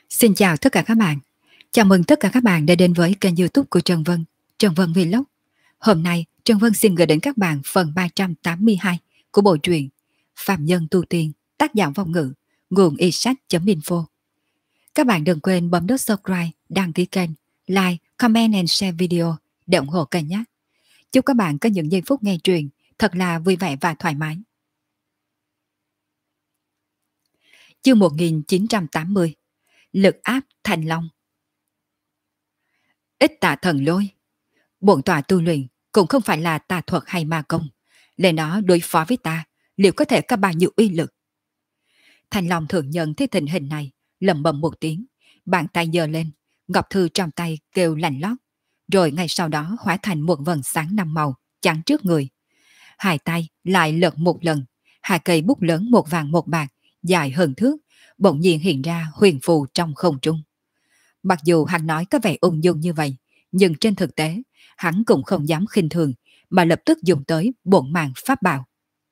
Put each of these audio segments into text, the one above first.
Xin chào tất cả các bạn. Chào mừng tất cả các bạn đã đến với kênh YouTube của Trần Vân Vlog. Hôm nay, Trần Vân xin gửi đến các bạn phần 382 của bộ truyện Phạm Nhân Tu Tiên, tác giả Vong Ngữ, nguồn iSsách.info. Các bạn đừng quên bấm nút subscribe, đăng ký kênh, like, comment and share video để ủng hộ kênh nhé. Chúc các bạn có những giây phút nghe truyện thật là vui vẻ và thoải mái. Chương 1980. Lực áp Thành Long. Ít tà thần lôi. Bổn tọa tu luyện cũng không phải là tà thuật hay ma công. Để nó đối phó với ta, liệu có thể có bao nhiêu uy lực? Thành Long thượng nhân thấy tình hình này, lẩm bẩm một tiếng, bàn tay giơ lên, ngọc thư trong tay kêu lạnh lót, rồi ngay sau đó hóa thành một vầng sáng năm màu chắn trước người. Hai tay lại lật một lần, hai cây bút lớn một vàng một bạc, dài hơn thước, bỗng nhiên hiện ra huyền phù trong không trung. Mặc dù hắn nói có vẻ ung dung như vậy, nhưng trên thực tế, hắn cũng không dám khinh thường, mà lập tức dùng tới bổn mạng pháp bảo.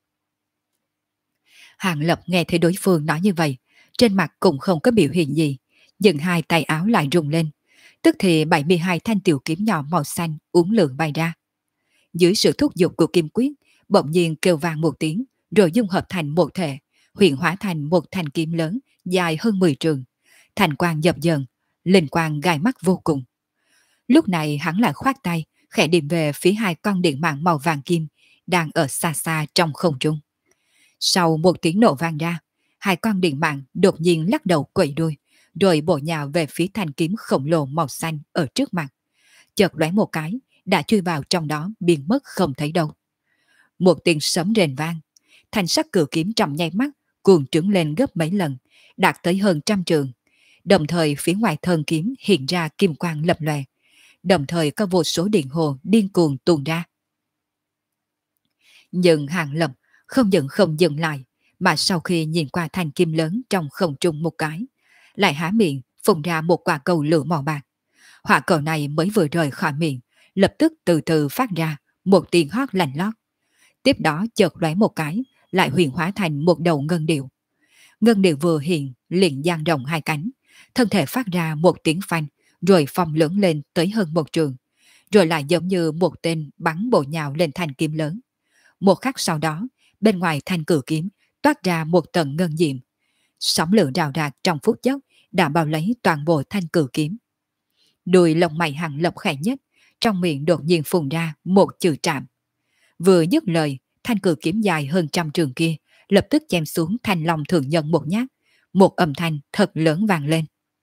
Hàng Lập nghe thấy đối phương nói như vậy, trên mặt cũng không có biểu hiện gì, nhưng hai tay áo lại rung lên, tức thì 72 thanh tiểu kiếm nhỏ màu xanh uốn lượn bay ra. Dưới sự thúc giục của kim quyết, bỗng nhiên kêu vang một tiếng, rồi dung hợp thành một thể, hiện hóa thành một thanh kiếm lớn, dài hơn 10 trường. Thành quang dập dờn, linh quang gai mắt vô cùng. Lúc này hắn lại khoát tay, khẽ điểm về phía hai con điện mạng màu vàng kim, đang ở xa xa trong không trung. Sau một tiếng nổ vang ra, hai con điện mạng đột nhiên lắc đầu quẩy đuôi, rồi bổ nhào về phía thanh kiếm khổng lồ màu xanh ở trước mặt. Chợt lóe một cái, đã chui vào trong đó biến mất không thấy đâu. Một tiếng sấm rền vang, thanh sắc cự kiếm trong nháy mắt cuồng trứng lên gấp mấy lần, đạt tới hơn 100 trường. Đồng thời phía ngoài thân kiếm hiện ra kim quang lập lòe, đồng thời có vô số điện hồ điên cuồng tuôn ra. Nhưng Hàng Lập không dừng lại, mà sau khi nhìn qua thanh kim lớn trong không trung một cái, lại há miệng phun ra một quả cầu lửa màu bạc. Hỏa cầu này mới vừa rời khỏi miệng, lập tức từ từ phát ra một tiếng hót lạnh lót. Tiếp đó chợt lóe một cái, lại huyền hóa thành một đầu ngân điệu. Ngân điệu vừa hiện liền dang rộng hai cánh, thân thể phát ra một tiếng phanh, rồi phồng lớn lên tới hơn 1 trường, rồi lại giống như một tên bắn bổ nhào lên thanh kiếm lớn. Một khắc sau đó, bên ngoài thanh cử kiếm toát ra một tầng ngân diệm, sóng lửa rào rạc trong phút chốc đã bao lấy toàn bộ thanh cử kiếm. Đuôi lông mày Hàng Lập khẽ nhất, trong miệng đột nhiên phun ra một chữ trạm. Vừa dứt lời, thanh cử kiếm dài hơn 100 trường kia lập tức chém xuống Thành Long thượng nhân một nhát, một âm thanh thật lớn vang lên.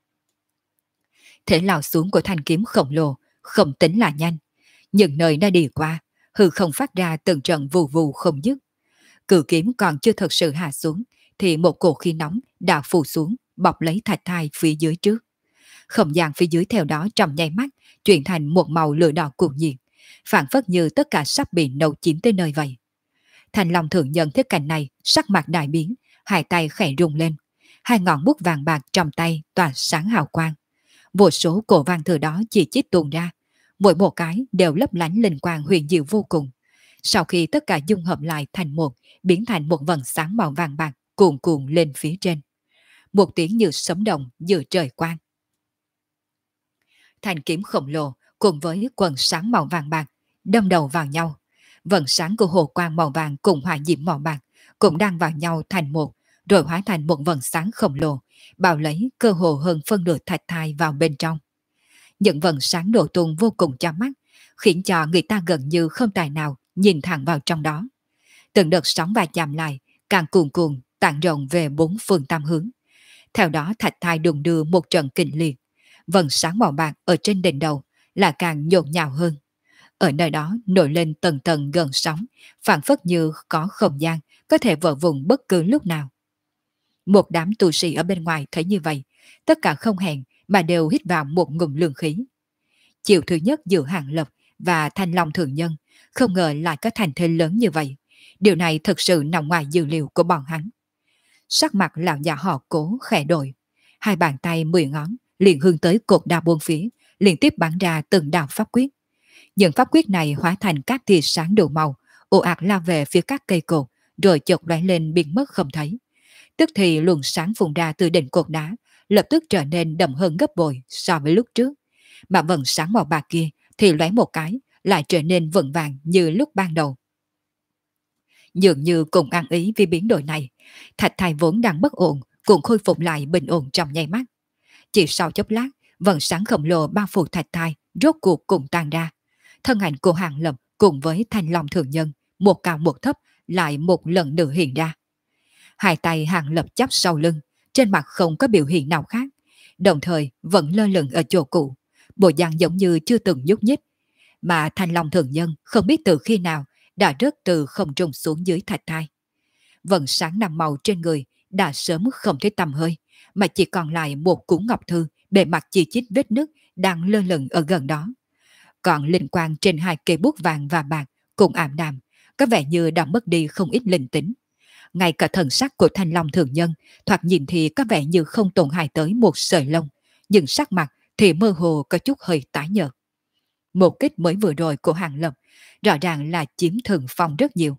Thể lao xuống của thanh kiếm khổng lồ không tính là nhanh, nhưng nơi đã đi qua, hư không phát ra từng trận vù vù không dứt. Cự kiếm còn chưa thật sự hạ xuống, thì một cổ khí nóng đã phù xuống, bọc lấy thạch thai phía dưới trước. Không gian phía dưới theo đó trong nháy mắt chuyển thành một màu lửa đỏ cuồng nhiệt, phản phất như tất cả sắp bị nấu chín tới nơi vậy. Thành Long thượng nhân thấy cảnh này, sắc mặt đại biến, hai tay khẽ rung lên, hai ngọn bút vàng bạc trong tay tỏa sáng hào quang. Vô số cổ vàng từ đó chỉ chít tuôn ra, mỗi một cái đều lấp lánh linh quang huyền diệu vô cùng. Sau khi tất cả dung hợp lại thành một, biến thành một vầng sáng màu vàng bạc cuồn cuộn lên phía trên. Một tiếng như sấm động giữa trời quang. Thanh kiếm khổng lồ cùng với quần sáng màu vàng bạc đâm đầu vào nhau. Vầng sáng của hồ quang màu vàng cùng hỏa diễm màu bạc cũng đang vào nhau thành một, rồi hóa thành một vầng sáng khổng lồ, bao lấy cơ hồ hơn phân nửa thạch thai vào bên trong. Những vầng sáng nổ tung vô cùng chói mắt, khiến cho người ta gần như không tài nào nhìn thẳng vào trong đó. Từng đợt sóng va chạm lại, càng cuồn cuộn tản rộng về 4 phương tam hướng. Theo đó thạch thai đùng đưa một trận kịch liệt, vầng sáng màu bạc ở trên đỉnh đầu là càng nhộn nhạo hơn. Ở nơi đó nổi lên tầng tầng gần sóng, phản phất như có không gian có thể vỡ vụn bất cứ lúc nào. Một đám tu sĩ ở bên ngoài thấy như vậy, tất cả không hẹn mà đều hít vào một ngụm lương khí. Chiều thứ nhất giữa Hàng Lập và Thanh Long thượng nhân, không ngờ lại có thành thế lớn như vậy. Điều này thực sự nằm ngoài dự liệu của bọn hắn. Sắc mặt lão già họ Cố khẽ đổi, hai bàn tay 10 ngón liền hướng tới cột đao buông phía, liên tiếp bắn ra từng đạo pháp quyết. Những pháp quyết này hóa thành các tia sáng đủ màu, ồ ạt lao về phía các cây cột, rồi chợt lóe lên biến mất không thấy. Tức thì luồng sáng phun ra từ đỉnh cột đá, lập tức trở nên đậm hơn gấp bội so với lúc trước, mà vầng sáng màu bạc kia thì lóe một cái lại trở nên vững vàng như lúc ban đầu. Dường như cùng ăn ý vì biến đổi này, thạch thai vốn đang bất ổn cũng khôi phục lại bình ổn trong nháy mắt. Chỉ sau chốc lát, vầng sáng khổng lồ bao phủ thạch thai rốt cuộc cùng tan ra. Thân ảnh của Hàng Lập cùng với Thanh Long Thượng Nhân, một cao một thấp lại một lần nữa hiện ra. Hai tay Hàng Lập chắp sau lưng, trên mặt không có biểu hiện nào khác, đồng thời vẫn lơ lửng ở chỗ cũ, bộ dạng giống như chưa từng nhúc nhích. Mà Thanh Long Thượng Nhân không biết từ khi nào đã rớt từ không trung xuống dưới thạch thai. Vầng sáng năm màu trên người đã sớm không thấy tầm hơi, mà chỉ còn lại một cuốn ngọc thư bề mặt chi chít vết nứt đang lơ lửng ở gần đó. Còn linh quang trên hai cây bút vàng và bạc cũng ảm đạm, có vẻ như đã mất đi không ít linh tính. Ngay cả thần sắc của Thanh Long Thượng Nhân thoạt nhìn thì có vẻ như không tổn hại tới một sợi lông, nhưng sắc mặt thì mơ hồ có chút hơi tái nhợt. Một kích mới vừa rồi của Hàng Lập rõ ràng là chiếm thượng phong rất nhiều.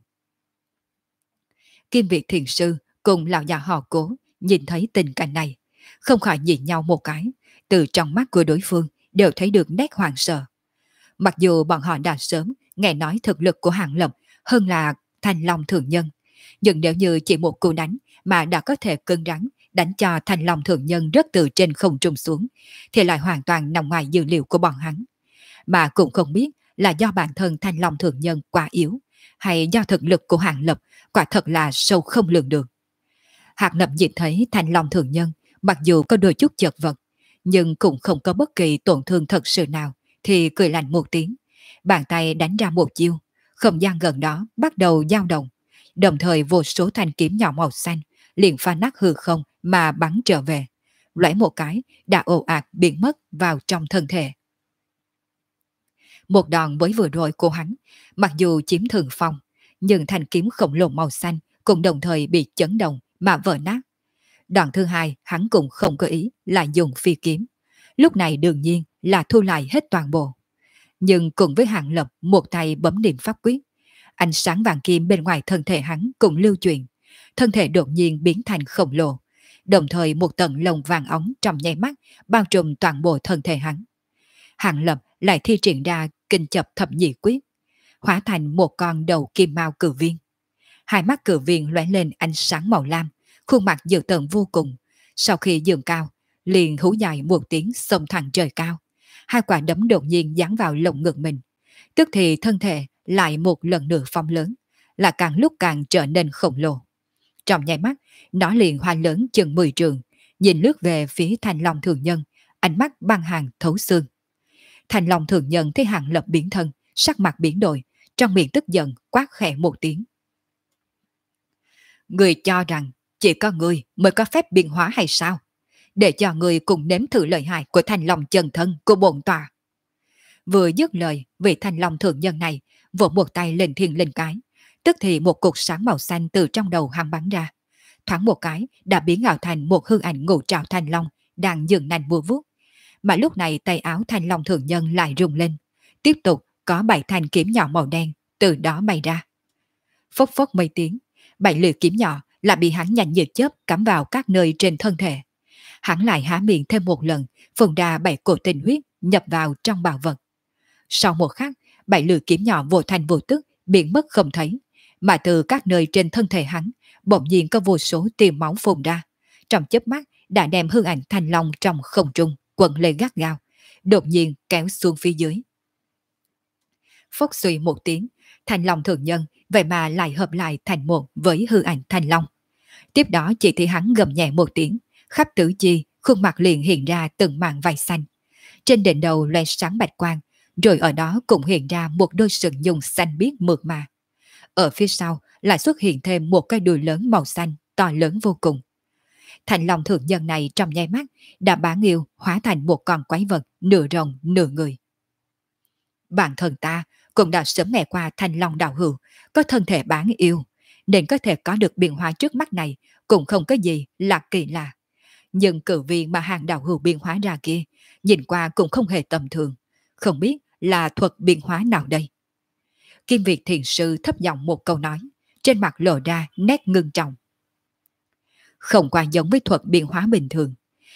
Kim Việt Thiền Sư cùng lão già họ Cố nhìn thấy tình cảnh này, không khỏi nhìn nhau một cái, từ trong mắt của đối phương đều thấy được nét hoảng sợ. Mặc dù bọn họ đã sớm nghe nói thực lực của Hàng Lập hơn là Thanh Long Thượng Nhân, nhưng nếu như chỉ một cú đánh mà đã có thể cứng rắn đánh cho Thanh Long Thượng Nhân rớt từ trên không trung xuống, thì lại hoàn toàn nằm ngoài dữ liệu của bọn hắn. Mà cũng không biết là do bản thân Thanh Long Thượng Nhân quá yếu, hay do thực lực của Hàng Lập quả thật là sâu không lường được. Hàng Lập nhìn thấy Thanh Long Thượng Nhân mặc dù có đôi chút chật vật, nhưng cũng không có bất kỳ tổn thương thật sự nào, thì cười lạnh một tiếng, bàn tay đánh ra một chiêu, không gian gần đó bắt đầu dao động, đồng thời vô số thanh kiếm nhỏ màu xanh liền pha nát hư không mà bắn trở về, lóe một cái đã ồ ạt biến mất vào trong thân thể. Một đòn mới vừa rồi của hắn, mặc dù chiếm thượng phong, nhưng thanh kiếm khổng lồ màu xanh cũng đồng thời bị chấn động mà vỡ nát. Đòn thứ hai hắn cũng không có ý là dùng phi kiếm, lúc này đương nhiên là thu lại hết toàn bộ. Nhưng cùng với Hàng Lập một tay bấm niệm pháp quyết, ánh sáng vàng kim bên ngoài thân thể hắn cũng lưu chuyển, thân thể đột nhiên biến thành khổng lồ, đồng thời một tầng lồng vàng óng trong nháy mắt bao trùm toàn bộ thân thể hắn. Hàng Lập lại thi triển ra kinh chập thập nhị quyết, hóa thành một con đầu kim mao cử viên. Hai mắt cử viên lóe lên ánh sáng màu lam, khuôn mặt dữ tợn vô cùng. Sau khi dường cao, liền hú dài một tiếng xông thẳng trời cao. Hai quả đấm đột nhiên giáng vào lồng ngực mình. Tức thì thân thể lại một lần nữa phóng lớn, là càng lúc càng trở nên khổng lồ. Trong nháy mắt, nó liền hoa lớn chừng 10 trường, nhìn lướt về phía Thanh Long Thượng Nhân, ánh mắt băng hàng thấu xương. Thanh Long Thượng Nhân thấy Hàng Lập biến thân, sắc mặt biến đổi, trong miệng tức giận quát khẽ một tiếng. Người cho rằng chỉ có người mới có phép biến hóa hay sao? Để cho người cùng nếm thử lợi hại của Thanh Long chân thân của bổn tòa. Vừa dứt lời, vị Thanh Long Thượng Nhân này vỗ một tay lên thiên linh cái, tức thì một cục sáng màu xanh từ trong đầu hắn bắn ra. Thoáng một cái đã biến ảo thành một hư ảnh ngũ trảo Thanh Long đang dừng nành bùa vuốt. Mà lúc này tay áo Thanh Long Thượng Nhân lại rung lên, tiếp tục có 7 thanh kiếm nhỏ màu đen từ đó bay ra. Phốc phốc mấy tiếng, 7 lưỡi kiếm nhỏ là bị hắn nhanh như chớp cắm vào các nơi trên thân thể. Hắn lại há miệng thêm một lần, phun ra 7 cột tinh huyết nhập vào trong bảo vật. Sau một khắc, 7 lưỡi kiếm nhỏ vô thành vô tức biến mất không thấy, mà từ các nơi trên thân thể hắn bỗng nhiên có vô số tia máu phun ra, trong chớp mắt đã đem hư ảnh Thanh Long trong không trung quấn lên gắt gao, đột nhiên kéo xuống phía dưới. Phốc suy một tiếng, Thanh Long Thượng Nhân vậy mà lại hợp lại thành một với hư ảnh Thanh Long. Tiếp đó chỉ thấy hắn gầm nhẹ một tiếng, khắp tứ chi, khuôn mặt liền hiện ra từng mảng vảy xanh. Trên đỉnh đầu loe sáng bạch quang, rồi ở đó cũng hiện ra một đôi sừng nhung xanh biếc mượt mà. Ở phía sau lại xuất hiện thêm một cái đuôi lớn màu xanh, to lớn vô cùng. Thanh Long Thượng Nhân này trong nháy mắt đã bá nghiêu hóa thành một con quái vật nửa rồng nửa người. Bản thân ta cũng đã sớm nghe qua Thanh Long đạo hữu có thân thể bán yêu, nên có thể có được biến hóa trước mắt này cũng không có gì là kỳ lạ. Nhưng cử viên mà hàng đạo hữu biến hóa ra kia, nhìn qua cũng không hề tầm thường, không biết là thuật biến hóa nào đây. Kim Việt Thiền Sư thấp giọng một câu nói, trên mặt lộ ra nét ngưng trọng. Không qua giống với thuật biến hóa bình thường,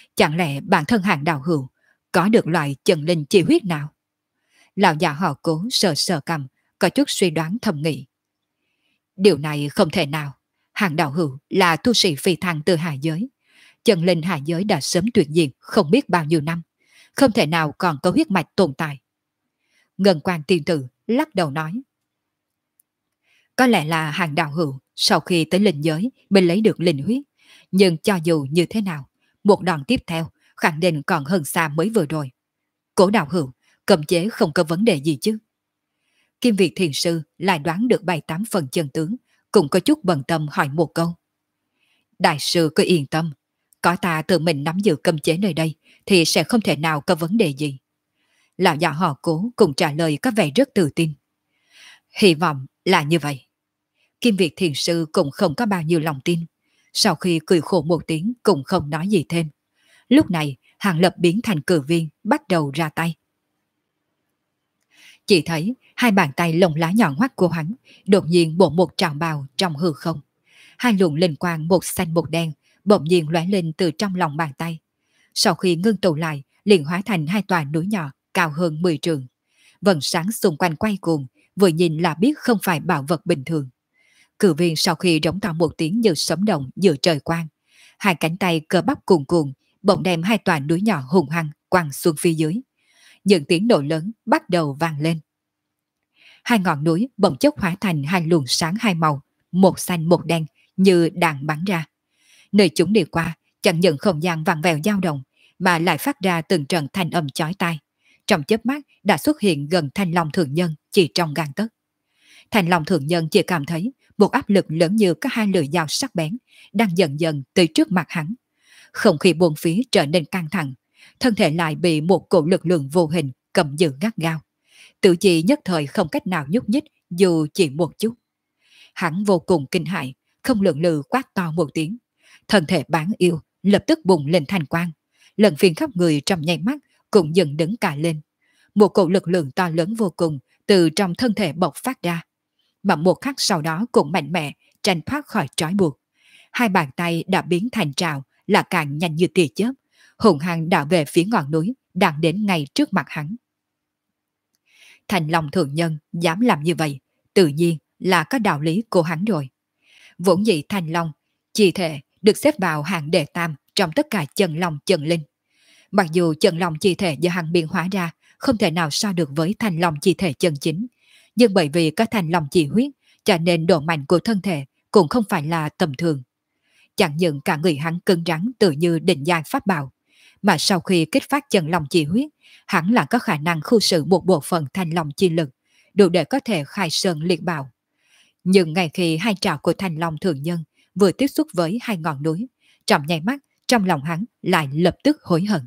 Chẳng lẽ bản thân Hàng Đạo Hữu có được loại chân linh chi huyết nào? Lão già họ Cố sờ sờ cầm, có chút suy đoán thầm nghĩ. Điều này không thể nào. Hàng Đạo Hữu là tu sĩ phi thăng từ hạ giới. Chân linh hạ giới đã sớm tuyệt diệt không biết bao nhiêu năm. Không thể nào còn có huyết mạch tồn tại. Ngân Quan tiên tử lắc đầu nói. Có lẽ là Hàng Đạo Hữu sau khi tới linh giới mới lấy được linh huyết. Nhưng cho dù như thế nào, một đòn tiếp theo khẳng định còn hơn xa mới vừa rồi. Cố Đạo Hữu, cấm chế không có vấn đề gì chứ? Kim Việt Thiền Sư lại đoán được 7-8 phần chân tướng, cũng có chút bận tâm hỏi một câu. Đại sư cứ yên tâm, có ta tự mình nắm giữ cấm chế nơi đây thì sẽ không thể nào có vấn đề gì. Lão già họ Cố cùng trả lời có vẻ rất tự tin. Hy vọng là như vậy. Kim Việt Thiền Sư cũng không có bao nhiêu lòng tin. Sau khi cười khổ một tiếng cũng không nói gì thêm. Lúc này Hàng Lập biến thành cử viên bắt đầu ra tay. Chỉ thấy hai bàn tay lồng lá nhọn hoắt của hắn đột nhiên bổ một trào bào trong hư không. Hai luồng linh quang một xanh một đen bỗng nhiên lóe lên từ trong lòng bàn tay. Sau khi ngưng tụ lại liền hóa thành hai tòa núi nhỏ cao hơn 10 trượng. Vầng sáng xung quanh quay cuồng, vừa nhìn là biết không phải bảo vật bình thường. Cử viên sau khi rống to một tiếng như sấm động giữa trời quang, hai cánh tay cơ bắp cuồn cuộn bỗng đem hai tòa núi nhỏ hùng hăng quăng xuống phía dưới. Những tiếng nổ lớn bắt đầu vang lên. Hai ngọn núi bỗng chốc hóa thành hai luồng sáng hai màu, một xanh một đen như đạn bắn ra. Nơi chúng đi qua, chẳng những không gian vặn vẹo dao động, mà lại phát ra từng trận thanh âm chói tai. Trong chớp mắt đã xuất hiện gần Thanh Long Thượng Nhân chỉ trong gang tấc. Thanh Long Thượng Nhân chỉ cảm thấy một áp lực lớn như các hai lưỡi dao sắc bén đang dần dần tới trước mặt hắn. Không khí buồn phía trở nên căng thẳng, thân thể lại bị một cổ lực lượng vô hình cầm giữ gắt gao. Tự chỉ nhất thời không cách nào nhúc nhích dù chỉ một chút. Hắn vô cùng kinh hãi, không lượng lự quát to một tiếng. Thân thể bán yêu lập tức bùng lên thành quang. Lần phiền khắp người trong nháy mắt cũng dần đứng cả lên. Một cổ lực lượng to lớn vô cùng từ trong thân thể bộc phát ra. Mà một khắc sau đó cũng mạnh mẽ tranh thoát khỏi trói buộc. Hai bàn tay đã biến thành trào là càng nhanh như tia chớp, hùng hăng đảo về phía ngọn núi đang đến ngay trước mặt hắn. Thành Long Thượng Nhân dám làm như vậy, tự nhiên là có đạo lý của hắn rồi. Vốn dĩ Thành Long chỉ thể được xếp vào hạng đệ tam trong tất cả chân long chân linh. Mặc dù chân long chi thể do hắn biên hóa ra không thể nào so được với Thành Long chi thể chân chính, nhưng bởi vì có Thành Long chi huyết, cho nên độ mạnh của thân thể cũng không phải là tầm thường. Chẳng những cả người hắn cứng rắn tự như định giai pháp bảo, mà sau khi kích phát chân long chi huyết, hắn là có khả năng khu xử một bộ phận Thành Long chi lực, đủ để có thể khai sơn liệt bảo. Nhưng ngay khi hai trảo của Thành Long Thượng Nhân vừa tiếp xúc với hai ngọn núi, trong nháy mắt trong lòng hắn lại lập tức hối hận.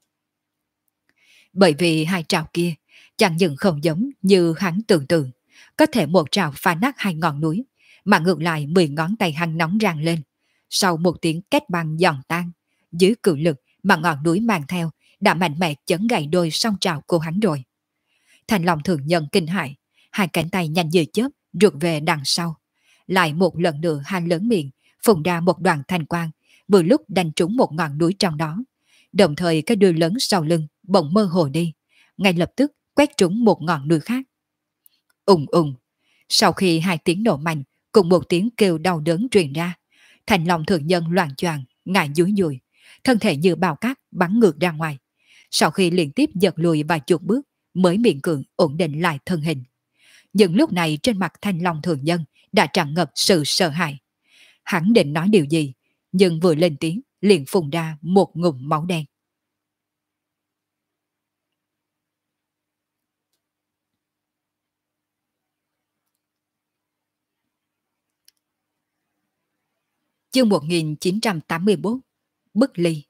Bởi vì hai trảo kia chẳng những không giống như hắn tưởng tượng, có thể một trảo phá nát hai ngọn núi, mà ngược lại 10 ngón tay hắn nóng rang lên. Sau một tiếng két băng giòn tan, dưới cự lực mà ngọn núi mang theo đã mạnh mẽ chấn gãy đôi song trảo của hắn rồi. Thành Long Thượng Nhân kinh hãi, hai cánh tay nhanh như chớp rụt về đằng sau. Lại một lần nữa han lớn miệng, phun ra một đoàn thanh quang, vừa lúc đánh trúng một ngọn núi trong đó. Đồng thời cái đuôi lớn sau lưng bỗng mơ hồ đi, ngay lập tức quét trúng một ngọn núi khác. Ùng ùng, sau khi hai tiếng nổ mạnh cùng một tiếng kêu đau đớn truyền ra, Thành Long Thượng Nhân loạng choạng ngã dúi dùi, thân thể như bào cát bắn ngược ra ngoài. Sau khi liên tiếp giật lùi vài chục bước mới miễn cưỡng ổn định lại thân hình. Nhưng lúc này trên mặt Thanh Long Thượng Nhân đã tràn ngập sự sợ hãi. Hắn định nói điều gì, nhưng vừa lên tiếng liền phun ra một ngụm máu đen. Chương 1981, Bức Ly.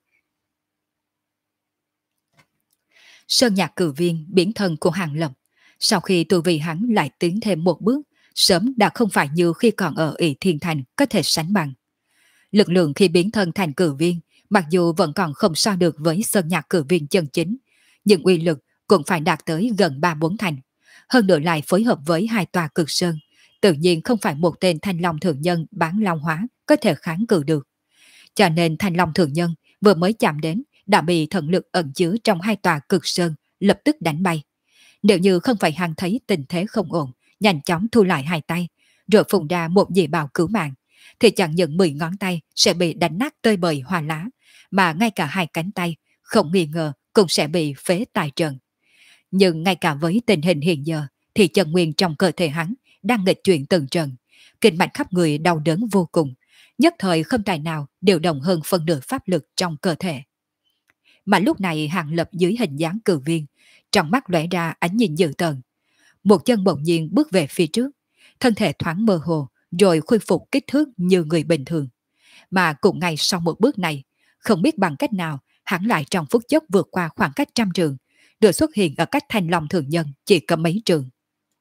Sơn Nhạc Cử Viên biến thân của Hàng Lập, sau khi tu vi hắn lại tiến thêm một bước, sớm đã không phải như khi còn ở Ỷ Thiên Thành có thể sánh bằng. Lực lượng khi biến thân thành cử viên, mặc dù vẫn còn không so được với Sơn Nhạc Cử Viên chân chính, nhưng uy lực cũng phải đạt tới gần 3-4 thành. Hơn nữa lại phối hợp với hai tòa cực sơn, tự nhiên không phải một tên Thanh Long Thượng Nhân bán long hóa có thể kháng cự được. Cho nên Thanh Long Thượng Nhân vừa mới chạm đến đã bị thần lực ẩn chứa trong hai tòa cực sơn lập tức đánh bay. Nếu như không phải hắn thấy tình thế không ổn, nhanh chóng thu lại hai tay, rồi phùng ra một dị bảo cứu mạng, thì chẳng những 10 ngón tay sẽ bị đánh nát tơi bời hoa lá, mà ngay cả hai cánh tay, không nghi ngờ cũng sẽ bị phế tại trận. Nhưng ngay cả với tình hình hiện giờ, thì chân nguyên trong cơ thể hắn đang nghịch chuyển từng trận, kinh mạch khắp người đau đớn vô cùng, nhất thời không tài nào điều động hơn phân nửa pháp lực trong cơ thể. Mà lúc này Hàng Lập dưới hình dáng cử viên, trong mắt lóe ra ánh nhìn dữ tợn. Một chân bỗng nhiên bước về phía trước, thân thể thoáng mơ hồ, rồi khôi phục kích thước như người bình thường. Mà cũng ngay sau một bước này, không biết bằng cách nào, hắn lại trong phút chốc vượt qua khoảng cách 100 trường, được xuất hiện ở cách Thanh Long thường nhân chỉ có mấy trường.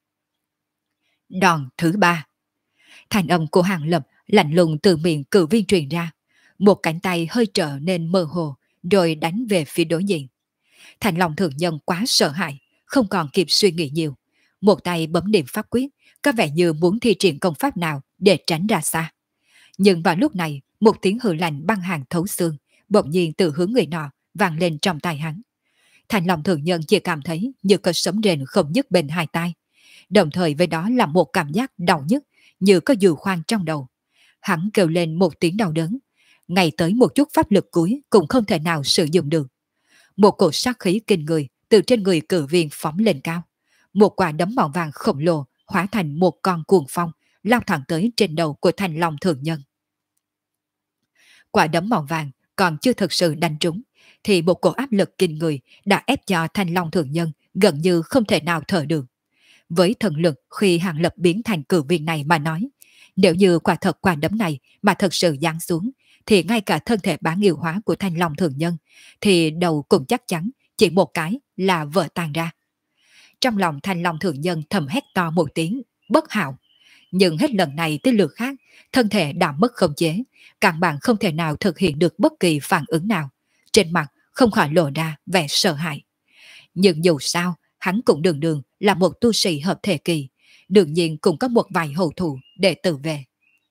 Đòn thứ 3. Thanh âm của Hàng Lập lạnh lùng từ miệng cử viên truyền ra, một cánh tay hơi trở nên mơ hồ, rồi đánh về phía đối diện. Thanh Long thường nhân quá sợ hãi, không còn kịp suy nghĩ nhiều, một tay bấm niệm pháp quyết, có vẻ như muốn thi triển công pháp nào để tránh ra xa. Nhưng vào lúc này, một tiếng hừ lạnh băng hàng thấu xương, bỗng nhiên từ hướng người nọ vang lên trong tai hắn. Thanh Long thường nhân chỉ cảm thấy như có sấm rền không dứt bên hai tai, đồng thời với đó là một cảm giác đau nhức như có dừa khoan trong đầu. Hắn kêu lên một tiếng đau đớn, ngay tới một chút pháp lực cuối cũng không thể nào sử dụng được. Một cột sát khí kinh người từ trên người cử viên phóng lên cao, một quả đấm màu vàng khổng lồ hóa thành một con cuồng phong lao thẳng tới trên đầu của Thanh Long thường nhân. Quả đấm màu vàng còn chưa thực sự đánh trúng, thì một cổ áp lực kinh người đã ép cho Thanh Long thường nhân gần như không thể nào thở được. Với thần lực khi Hàng Lập biến thành cử viên này mà nói, nếu như quả thật quả đấm này mà thật sự giáng xuống, thì ngay cả thân thể bán yêu hóa của Thanh Long thường nhân, thì đầu cũng chắc chắn chỉ một cái là vỡ tan ra. Trong lòng Thanh Long thường nhân thầm hét to một tiếng, bất hảo. Nhưng hết lần này tới lượt khác, thân thể đã mất khống chế, căn bản không thể nào thực hiện được bất kỳ phản ứng nào. Trên mặt không khỏi lộ ra vẻ sợ hãi. Nhưng dù sao, hắn cũng đường đường là một tu sĩ hợp thể kỳ, đương nhiên cũng có một vài hậu thủ để tự vệ.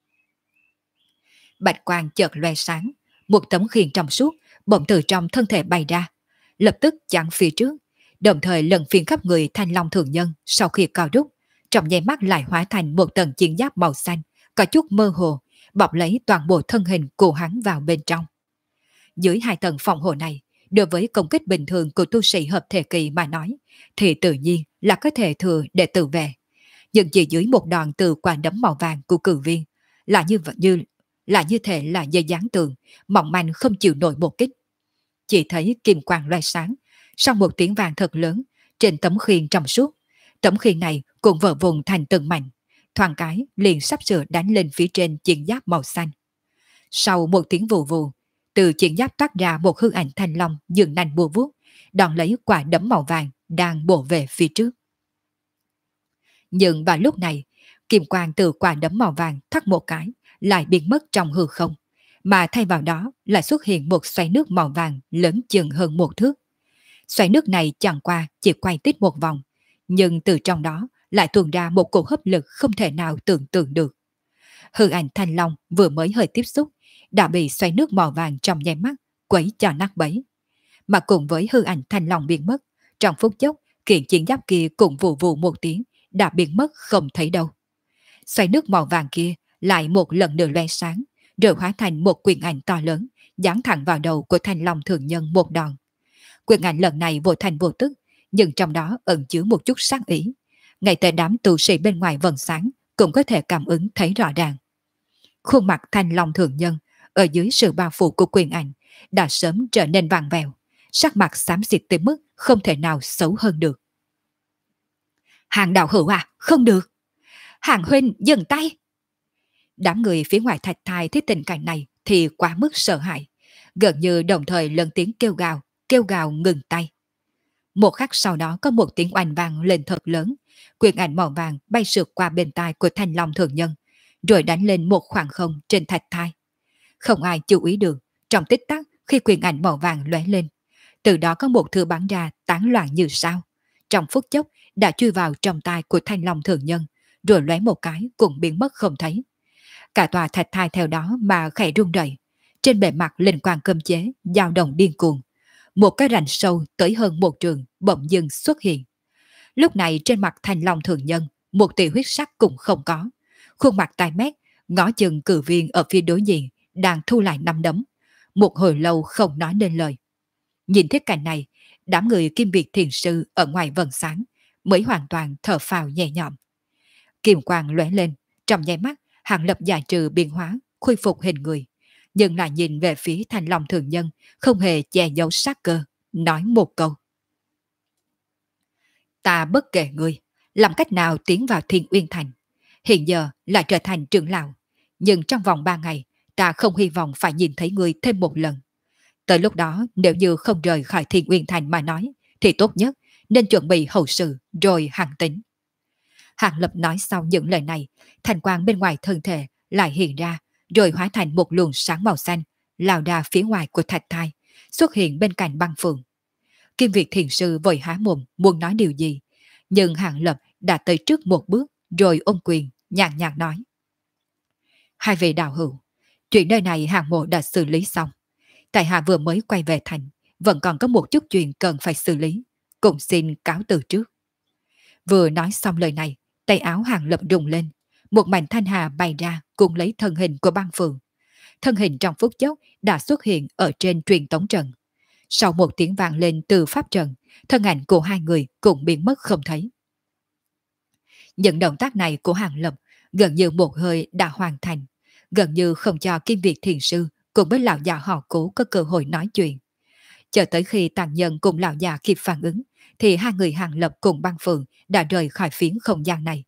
Bạch quang chợt loe sáng, một tấm khiên trong suốt bỗng từ trong thân thể bay ra, lập tức chặn phía trước, đồng thời lần phiên khắp người Thanh Long thường nhân. Sau khi co rút, trong nháy mắt lại hóa thành một tầng chiến giáp màu xanh, có chút mơ hồ, bọc lấy toàn bộ thân hình của hắn vào bên trong. Dưới hai tầng phòng hộ này, đối với công kích bình thường của tu sĩ hợp thể kỳ mà nói, thì tự nhiên là có thể thừa để tự vệ. Nhưng chỉ dưới một đòn từ quả đấm màu vàng của cử viên, là như thể là dây dán tường, mỏng manh không chịu nổi một kích. Chỉ thấy kim quang loe sáng, sau một tiếng vàng thật lớn, trên tấm khiên trong suốt, tấm khiên này cũng vỡ vụn thành từng mảnh, thoáng cái liền sắp sửa đánh lên phía trên chiến giáp màu xanh. Sau một tiếng vù vù, từ chiến giáp toát ra một hư ảnh thanh long dường nanh bùa vuốt, đòn lấy quả đấm màu vàng đang bổ về phía trước. Nhưng vào lúc này, kim quang từ quả đấm màu vàng thoát một cái, lại biến mất trong hư không, mà thay vào đó lại xuất hiện một xoáy nước màu vàng lớn chừng hơn một thước. Xoáy nước này chẳng qua chỉ quay tít một vòng, nhưng từ trong đó lại tuôn ra một cỗ hấp lực không thể nào tưởng tượng được. Hư ảnh thanh long vừa mới hơi tiếp xúc, đã bị xoáy nước màu vàng trong nháy mắt quấy cho nát bấy. Mà cùng với hư ảnh thanh long biến mất, trong phút chốc kiện chiến giáp kia cũng vù vù một tiếng đã biến mất không thấy đâu. Xoáy nước màu vàng kia lại một lần nữa loe sáng, rồi hóa thành một quyền ảnh to lớn, giáng thẳng vào đầu của Thanh Long thường nhân một đòn. Quyền ảnh lần này vô thành vô tức, nhưng trong đó ẩn chứa một chút sát ý. Ngay tại đám tu sĩ bên ngoài vầng sáng cũng có thể cảm ứng thấy rõ ràng. Khuôn mặt Thanh Long thường nhân ở dưới sự bao phủ của quyền ảnh đã sớm trở nên vàng vẹo, sắc mặt xám xịt tới mức không thể nào xấu hơn được. Hàng đạo hữu à, không được! Hàng huynh dừng tay! Đám người phía ngoài thạch thai thấy tình cảnh này thì quá mức sợ hãi, gần như đồng thời lớn tiếng kêu gào ngừng tay. Một khắc sau đó có một tiếng oanh vang lên thật lớn, quyền ảnh màu vàng bay sượt qua bên tai của Thanh Long thường nhân, rồi đánh lên một khoảng không trên thạch thai. Không ai chú ý được, trong tích tắc khi quyền ảnh màu vàng lóe lên, từ đó có một thứ bắn ra tán loạn như sao, trong phút chốc đã chui vào trong tai của Thanh Long thường nhân, rồi lóe một cái cũng biến mất không thấy. Cả tòa thạch thai theo đó mà khẽ rung rẩy, trên bề mặt linh quang cơm chế dao động điên cuồng, một cái rãnh sâu tới hơn một trường bỗng dưng xuất hiện. Lúc này trên mặt Thanh Long thường nhân, một tia huyết sắc cũng không có. Khuôn mặt tai mét, ngó chừng cử viên ở phía đối diện, đang thu lại năm đấm. Một hồi lâu không nói nên lời. Nhìn thấy cảnh này, đám người Kim Việt thiền sư ở ngoài vầng sáng mới hoàn toàn thở phào nhẹ nhõm. Kim quang lóe lên, trong nháy mắt, Hàng Lập giải trừ biến hóa, khôi phục hình người, nhưng lại nhìn về phía Thanh Long thường nhân, không hề che giấu sát cơ, nói một câu: ta bất kể ngươi, làm cách nào tiến vào Thiên Uyên Thành. Hiện giờ lại trở thành trưởng lão, nhưng trong vòng 3 ngày, ta không hy vọng phải nhìn thấy ngươi thêm một lần. Tới lúc đó, nếu như không rời khỏi Thiên Uyên Thành mà nói, thì tốt nhất nên chuẩn bị hậu sự rồi hàn tính. Hàng Lập nói sau những lời này, thành quang bên ngoài thân thể lại hiện ra, rồi hóa thành một luồng sáng màu xanh, lao ra phía ngoài của thạch thai, xuất hiện bên cạnh băng phượng. Kim Việt thiền sư vội há mồm muốn nói điều gì, nhưng Hàng Lập đã tới trước một bước, rồi ôm quyền, nhàn nhạt nói: hai vị đạo hữu, chuyện nơi này Hàng mộ đã xử lý xong. Tại hạ vừa mới quay về thành, vẫn còn có một chút chuyện cần phải xử lý, cũng xin cáo từ trước. Vừa nói xong lời này, tay áo Hàng Lập rung lên, một mảnh thanh hà bay ra cùng lấy thân hình của băng phượng. Thân hình trong phút chốc đã xuất hiện ở trên truyền tống trận. Sau một tiếng vang lên từ pháp trận, thân ảnh của hai người cũng biến mất không thấy. Những động tác này của Hàng Lập gần như một hơi đã hoàn thành, gần như không cho Kim Việt thiền sư cùng với lão già họ Cố có cơ hội nói chuyện. Chờ tới khi tàn nhân cùng lão già kịp phản ứng, thì hai người Hàng Lập cùng băng phượng đã rời khỏi phiến không gian này.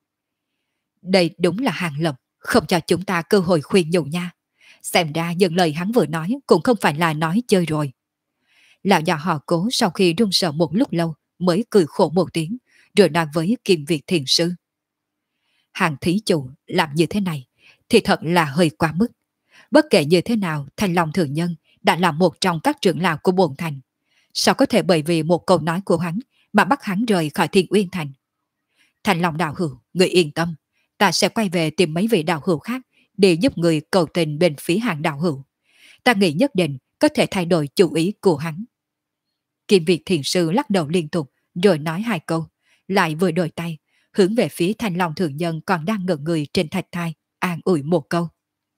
Đây đúng là Hàng Lập, không cho chúng ta cơ hội khuyên nhủ nha. Xem ra những lời hắn vừa nói cũng không phải là nói chơi rồi. Lão già họ Cố sau khi run sợ một lúc lâu mới cười khổ một tiếng, rồi nói với Kim Việt thiền sư: Hàng thí chủ làm như thế này thì thật là hơi quá mức. Bất kể như thế nào, Thanh Long Thượng Nhân đã là một trong các trưởng lão của bổn thành. Sao có thể bởi vì một câu nói của hắn mà bắt hắn rời khỏi Thiên Uyên Thành? Thanh Long đạo hữu, người yên tâm, ta sẽ quay về tìm mấy vị đạo hữu khác để giúp người cầu tình bên phía Hàng đạo hữu. Ta nghĩ nhất định có thể thay đổi chủ ý của hắn. Kim Việt thiền sư lắc đầu liên tục, rồi nói hai câu, lại vừa đổi tay, hướng về phía Thanh Long Thượng Nhân còn đang ngẩn người trên thạch thai, an ủi một câu: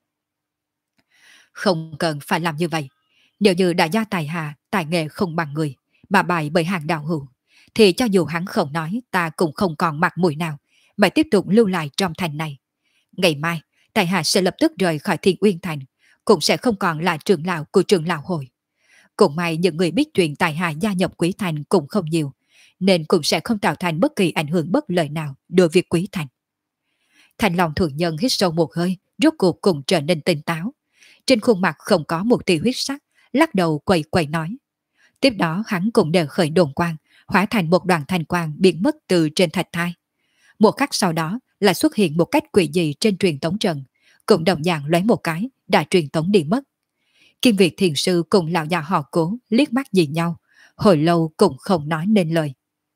không cần phải làm như vậy. Nếu như đã do tài hạ, tài nghệ không bằng người, mà bại bởi Hàng đạo hữu, thì cho dù hắn không nói, ta cũng không còn mặt mũi nào mà tiếp tục lưu lại trong thành này. Ngày mai, tài hạ sẽ lập tức rời khỏi Thiên Uyên Thành, cũng sẽ không còn là trưởng lão của trưởng lão hội. Cũng may những người biết chuyện tài hạ gia nhập Quý Thành cũng không nhiều, nên cũng sẽ không tạo thành bất kỳ ảnh hưởng bất lợi nào đối với Quý Thành. Thành Long Thượng Nhân hít sâu một hơi, rốt cuộc cũng trở nên tỉnh táo. Trên khuôn mặt không có một tia huyết sắc, lắc đầu quậy quậy nói. Tiếp đó hắn cũng đều khởi đồn quang, hóa thành một đoàn thanh quang biến mất từ trên thạch thai. Một khắc sau đó là xuất hiện một cách quỷ dị trên truyền tống trận, cũng đồng dạng lóe một cái, đã truyền tống đi mất. Kim Việt thiền sư cùng lão già họ Cố liếc mắt nhìn nhau, hồi lâu cũng không nói nên lời.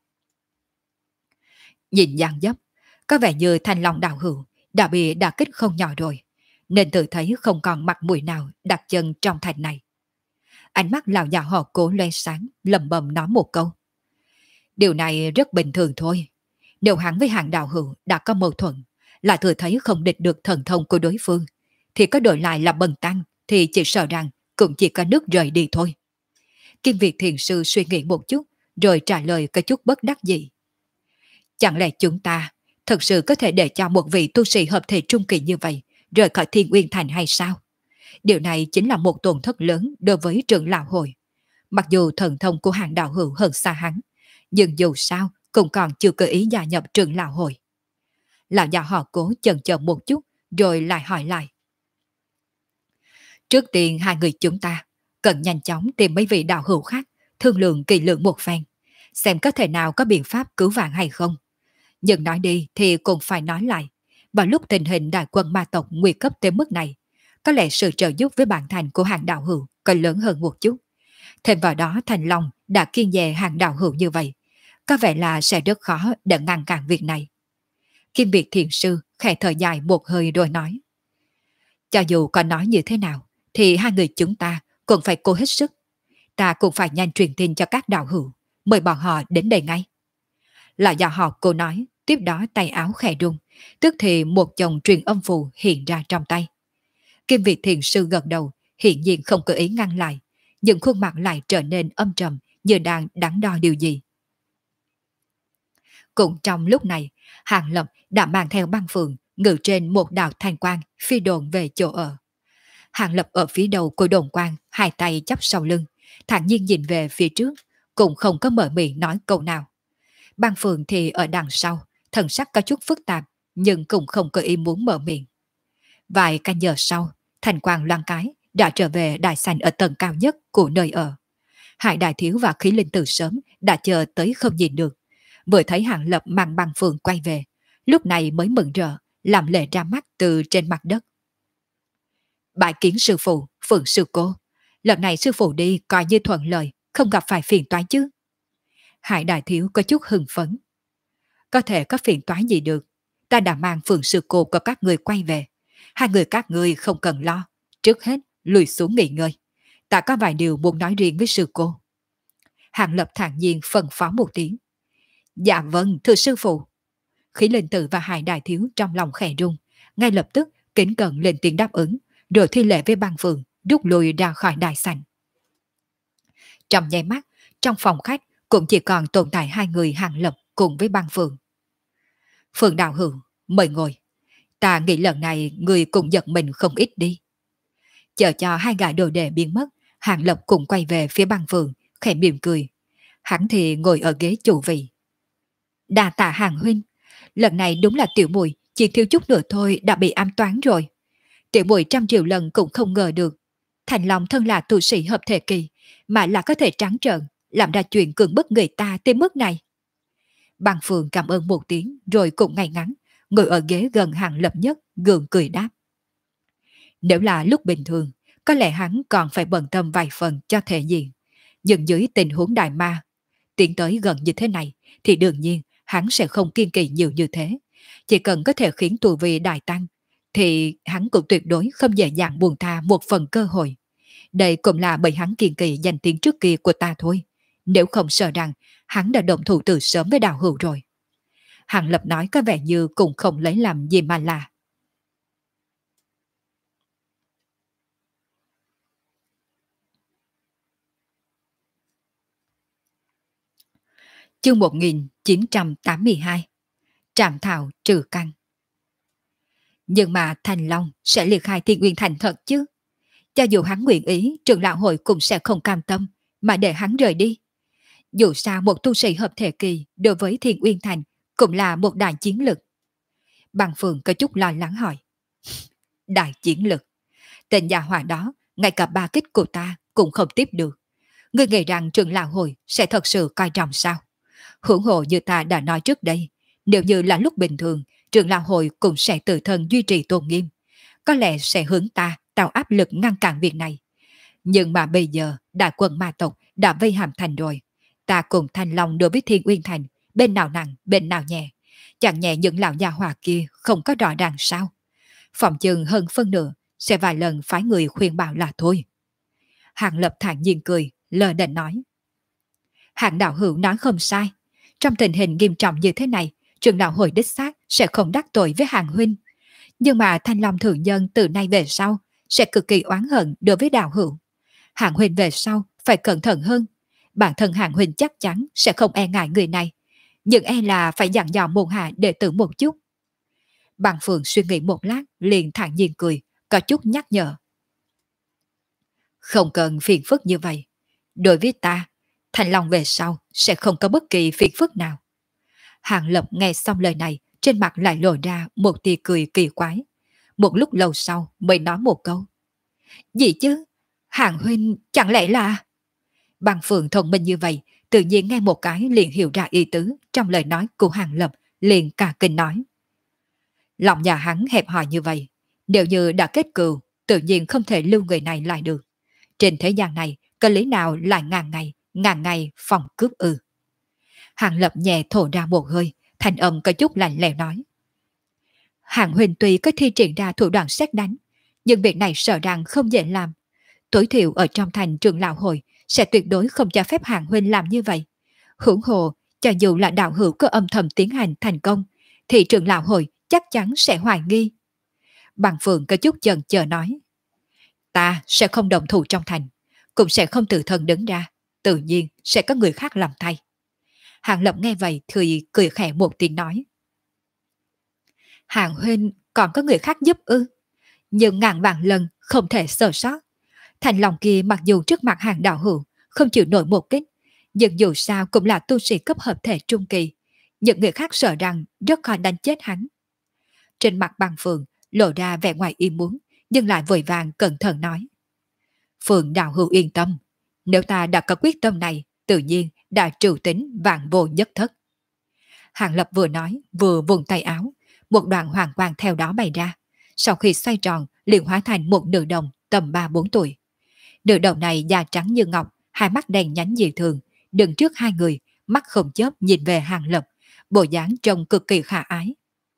Nhìn dáng dấp, có vẻ như Thanh Long đạo hữu đã bị đả kích không nhỏ rồi, nên tự thấy không còn mặt mũi nào đặt chân trong thành này. Ánh mắt lão già họ Cố loe sáng, lầm bầm nói một câu. Điều này rất bình thường thôi. Nếu hắn với Hàng đạo hữu đã có mâu thuẫn, là thừa thấy không địch được thần thông của đối phương, thì có đổi lại là bần tăng, thì chỉ sợ rằng cũng chỉ có nước rời đi thôi. Kim Việt thiền sư suy nghĩ một chút, rồi trả lời có chút bất đắc dĩ. Chẳng lẽ chúng ta thật sự có thể để cho một vị tu sĩ hợp thể trung kỳ như vậy rời khỏi Thiên Uyên Thành hay sao? Điều này chính là một tổn thất lớn đối với trưởng lão hội. Mặc dù thần thông của Hàng đạo hữu hơn xa hắn, nhưng dù sao cũng còn chưa cơ ý gia nhập trưởng lão hội. Lão già họ Cố chần chờ một chút, rồi lại hỏi lại. Trước tiên hai người chúng ta cần nhanh chóng tìm mấy vị đạo hữu khác, thương lượng kỳ lượng một phen, xem có thể nào có biện pháp cứu vãn hay không. Nhưng nói đi thì cũng phải nói lại, vào lúc tình hình đại quân ma tộc nguy cấp tới mức này, có lẽ sự trợ giúp với bản thành của Hàng đạo hữu còn lớn hơn một chút. Thêm vào đó Thành Long đã kiên dè Hàng đạo hữu như vậy, có vẻ là sẽ rất khó để ngăn cản việc này. Kim Việt thiền sư khẽ thở dài một hơi rồi nói. Cho dù có nói như thế nào, thì hai người chúng ta cũng phải cố hết sức. Ta cũng phải nhanh truyền tin cho các đạo hữu, mời bọn họ đến đây ngay. Là do họ cô nói, tiếp đó tay áo khẽ rung, tức thì một chồng truyền âm phù hiện ra trong tay. Kim vị thiền sư gật đầu, hiện nhiên không có ý ngăn lại, nhưng khuôn mặt lại trở nên âm trầm như đang đắn đo điều gì. Cũng trong lúc này, Hàng Lập đã mang theo băng phượng ngự trên một đạo thanh quang phi đồn về chỗ ở. Hàng Lập ở phía đầu của đồn quang, hai tay chắp sau lưng, thản nhiên nhìn về phía trước, cũng không có mở miệng nói câu nào. Băng phượng thì ở đằng sau, thần sắc có chút phức tạp, nhưng cũng không có ý muốn mở miệng. Vài canh giờ sau, thành quang loan cái đã trở về đại sảnh ở tầng cao nhất của nơi ở. Hải Đại Thiếu và Khí Linh từ sớm đã chờ tới không nhìn được. Vừa thấy Hàng Lập mang băng phượng quay về, lúc này mới mừng rỡ, làm lệ ra mắt từ trên mặt đất. Bái kiến sư phụ, Phượng sư cô. Lần này sư phụ đi coi như thuận lợi, không gặp phải phiền toái chứ. Hải Đại Thiếu có chút hưng phấn. Có thể có phiền toái gì được. Ta đã mang Phượng sư cô của các người quay về. Hai người các người không cần lo. Trước hết, lùi xuống nghỉ ngơi. Ta có vài điều muốn nói riêng với sư cô. Hàng Lập thản nhiên phân phó một tiếng. Dạ vâng, thưa sư phụ. Khí Linh Tử và Hải Đại Thiếu trong lòng khẽ rung, ngay lập tức kính cẩn lên tiếng đáp ứng, rồi thi lễ với băng phượng, rút lui ra khỏi đại sảnh. Trong nháy mắt, trong phòng khách cũng chỉ còn tồn tại hai người Hàng Lập cùng với băng phượng. Phượng đạo hữu, mời ngồi. Ta nghĩ lần này người cũng giật mình không ít đi. Chờ cho hai gã đồ đệ biến mất, Hàng Lập cùng quay về phía băng phượng, khẽ mỉm cười. Hắn thì ngồi ở ghế chủ vị. Đa tạ Hàng huynh, lần này đúng là tiểu muội chỉ thiếu chút nữa thôi đã bị ám toán rồi. Tiểu muội trăm triệu lần cũng không ngờ được. Thành Long thân là tu sĩ hợp thể kỳ, mà là có thể trắng trợn, làm ra chuyện cưỡng bức người ta tới mức này. Băng Phượng cảm ơn một tiếng rồi cũng ngay ngắn, ngồi ở ghế gần Hàng Lập nhất, gượng cười đáp. Nếu là lúc bình thường, có lẽ hắn còn phải bận tâm vài phần cho thể diện. Nhưng dưới tình huống đại ma, tiến tới gần như thế này, thì đương nhiên hắn sẽ không kiên kỳ nhiều như thế. Chỉ cần có thể khiến tu vi đại tăng, thì hắn cũng tuyệt đối không dễ dàng buông tha một phần cơ hội. Đây cũng là bởi hắn kiên kỳ danh tiếng trước kia của ta thôi. Nếu không sợ rằng hắn đã động thủ từ sớm với đạo hữu rồi. Hàng Lập nói có vẻ như cũng không lấy làm gì mà là. Chương 1982. Trảm thảo trừ căn. Nhưng mà Thành Long sẽ liệt khai Thiên Uyên Thành thật chứ? Cho dù hắn nguyện ý, trưởng lão hội cũng sẽ không cam tâm mà để hắn rời đi. Dù sao một tu sĩ hợp thể kỳ đối với Thiên Uyên Thành cũng là một đại chiến lực. Bằng Phượng có chút lo lắng hỏi. Đại chiến lực? Tên nhà hỏa đó, ngay cả ba kích của ta cũng không tiếp được. Ngươi nghĩ rằng trưởng lão hội sẽ thật sự coi trọng sao? Hưởng hộ như ta đã nói trước đây, nếu như là lúc bình thường, trưởng lão hội cũng sẽ tự thân duy trì tôn nghiêm. Có lẽ sẽ hướng ta tạo áp lực ngăn cản việc này. Nhưng mà bây giờ đại quân ma tộc đã vây hàm thành rồi. Ta cùng Thanh Long đối với Thiên Uyên Thành, bên nào nặng, bên nào nhẹ. Chẳng nhẹ những lão già hòa kia không có rõ ràng sao? Phòng chừng hơn phân nửa sẽ vài lần phái người khuyên bảo là thôi. Hàng Lập thản nhiên cười, lờ đễnh nói. Hàng đạo hữu nói không sai. Trong tình hình nghiêm trọng như thế này, trưởng đạo hội đích xác sẽ không đắc tội với Hàng huynh. Nhưng mà Thanh Long thượng nhân từ nay về sau sẽ cực kỳ oán hận đối với đạo hữu. Hàng huynh về sau phải cẩn thận hơn. Bản thân Hàng huynh chắc chắn sẽ không e ngại người này. Nhưng e là phải dặn dò môn hạ đệ tử một chút. Bằng Phượng suy nghĩ một lát, liền thản nhiên cười, có chút nhắc nhở. Không cần phiền phức như vậy. Đối với ta, Thành Long về sau sẽ không có bất kỳ phiền phức nào. Hàng Lập nghe xong lời này, trên mặt lại lộ ra một tia cười kỳ quái. Một lúc lâu sau mới nói một câu. Gì chứ? Hàng huynh chẳng lẽ là... Bằng Phượng thông minh như vậy, tự nhiên nghe một cái liền hiểu ra ý tứ trong lời nói của Hàng Lập, liền cả kinh nói. Lòng nhà hắn hẹp hòi như vậy, nếu như đã kết cừu, tự nhiên không thể lưu người này lại được. Trên thế gian này, có lý nào lại ngàn ngày phòng cướp ư? Hàng Lập nhẹ thổ ra một hơi, thanh âm có chút lạnh lẽo nói. Hàng huynh tuy có thi triển ra thủ đoạn xét đánh, nhưng việc này sợ rằng không dễ làm. Tối thiểu ở trong thành trường lão hội sẽ tuyệt đối không cho phép Hàng huynh làm như vậy. Hưởng hồ, cho dù là đạo hữu có âm thầm tiến hành thành công, thì trưởng lão hội chắc chắn sẽ hoài nghi. Bằng Phượng có chút chần chờ nói, ta sẽ không đồng thủ trong thành, cũng sẽ không tự thân đứng ra, tự nhiên sẽ có người khác làm thay. Hàng Lập nghe vậy thì cười khẽ một tiếng nói, Hàng huynh còn có người khác giúp ư? Nhưng ngàn vạn lần không thể sơ sót. Thành lòng kia mặc dù trước mặt Hàng đạo hữu không chịu nổi một kích, nhưng dù sao cũng là tu sĩ cấp hợp thể trung kỳ, những người khác sợ rằng rất khó đánh chết hắn. Trên mặt Bằng Phượng lộ ra vẻ ngoài ý muốn, nhưng lại vội vàng cẩn thận nói, Phượng đạo hữu yên tâm, nếu ta đã có quyết tâm này, tự nhiên đã trừ tính vạn vô nhất thất. Hàng Lập vừa nói vừa vùng tay áo, một đoạn hoàng quang theo đó bay ra, sau khi xoay tròn liền hóa thành một nữ đồng tầm 3-4 tuổi. Nữ đồng này da trắng như ngọc, hai mắt đen nhánh dị thường, đứng trước hai người, mắt không chớp nhìn về Hàng Lập, bộ dáng trông cực kỳ khả ái.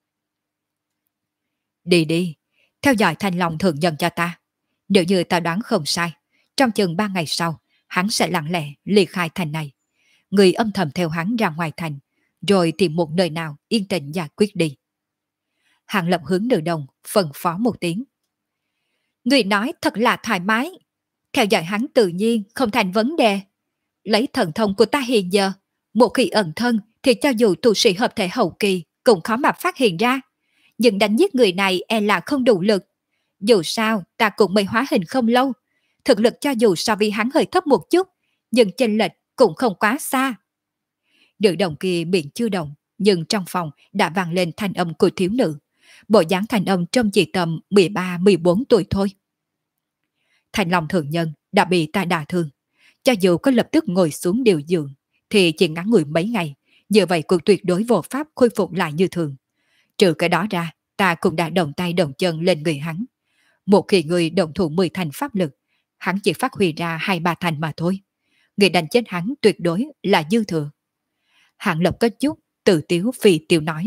Đi đi, theo dõi Thanh Long thượng nhân cho ta. Nếu như ta đoán không sai, trong chừng 3 ngày sau, hắn sẽ lặng lẽ ly khai thành này. Người âm thầm theo hắn ra ngoài thành, rồi tìm một nơi nào yên tĩnh giải quyết đi. Hàng Lập hướng nữ đồng, phân phó một tiếng. Người nói thật là thoải mái. Theo dõi hắn tự nhiên không thành vấn đề. Lấy thần thông của ta hiện giờ, một khi ẩn thân thì cho dù tu sĩ hợp thể hậu kỳ cũng khó mà phát hiện ra. Nhưng đánh giết người này e là không đủ lực. Dù sao ta cũng mới hóa hình không lâu, thực lực cho dù so với hắn hơi thấp một chút, nhưng chênh lệch cũng không quá xa. Nữ đồng kia miệng chưa động, nhưng trong phòng đã vang lên thanh âm của thiếu nữ. Bộ dáng thanh âm trông chỉ tầm 13-14 tuổi thôi. Thanh Long thượng nhân đã bị ta đả thương, cho dù có lập tức ngồi xuống điều dưỡng thì chỉ ngắn ngủi mấy ngày, như vậy cũng tuyệt đối vô pháp khôi phục lại như thường. Trừ cái đó ra, ta cũng đã động tay động chân lên người hắn. Một khi người động thủ 10 thành pháp lực, hắn chỉ phát huy ra 2-3 thành mà thôi. Người đánh chết hắn tuyệt đối là dư thừa. Hạng Lập có chút tự tiếu phi tiêu nói,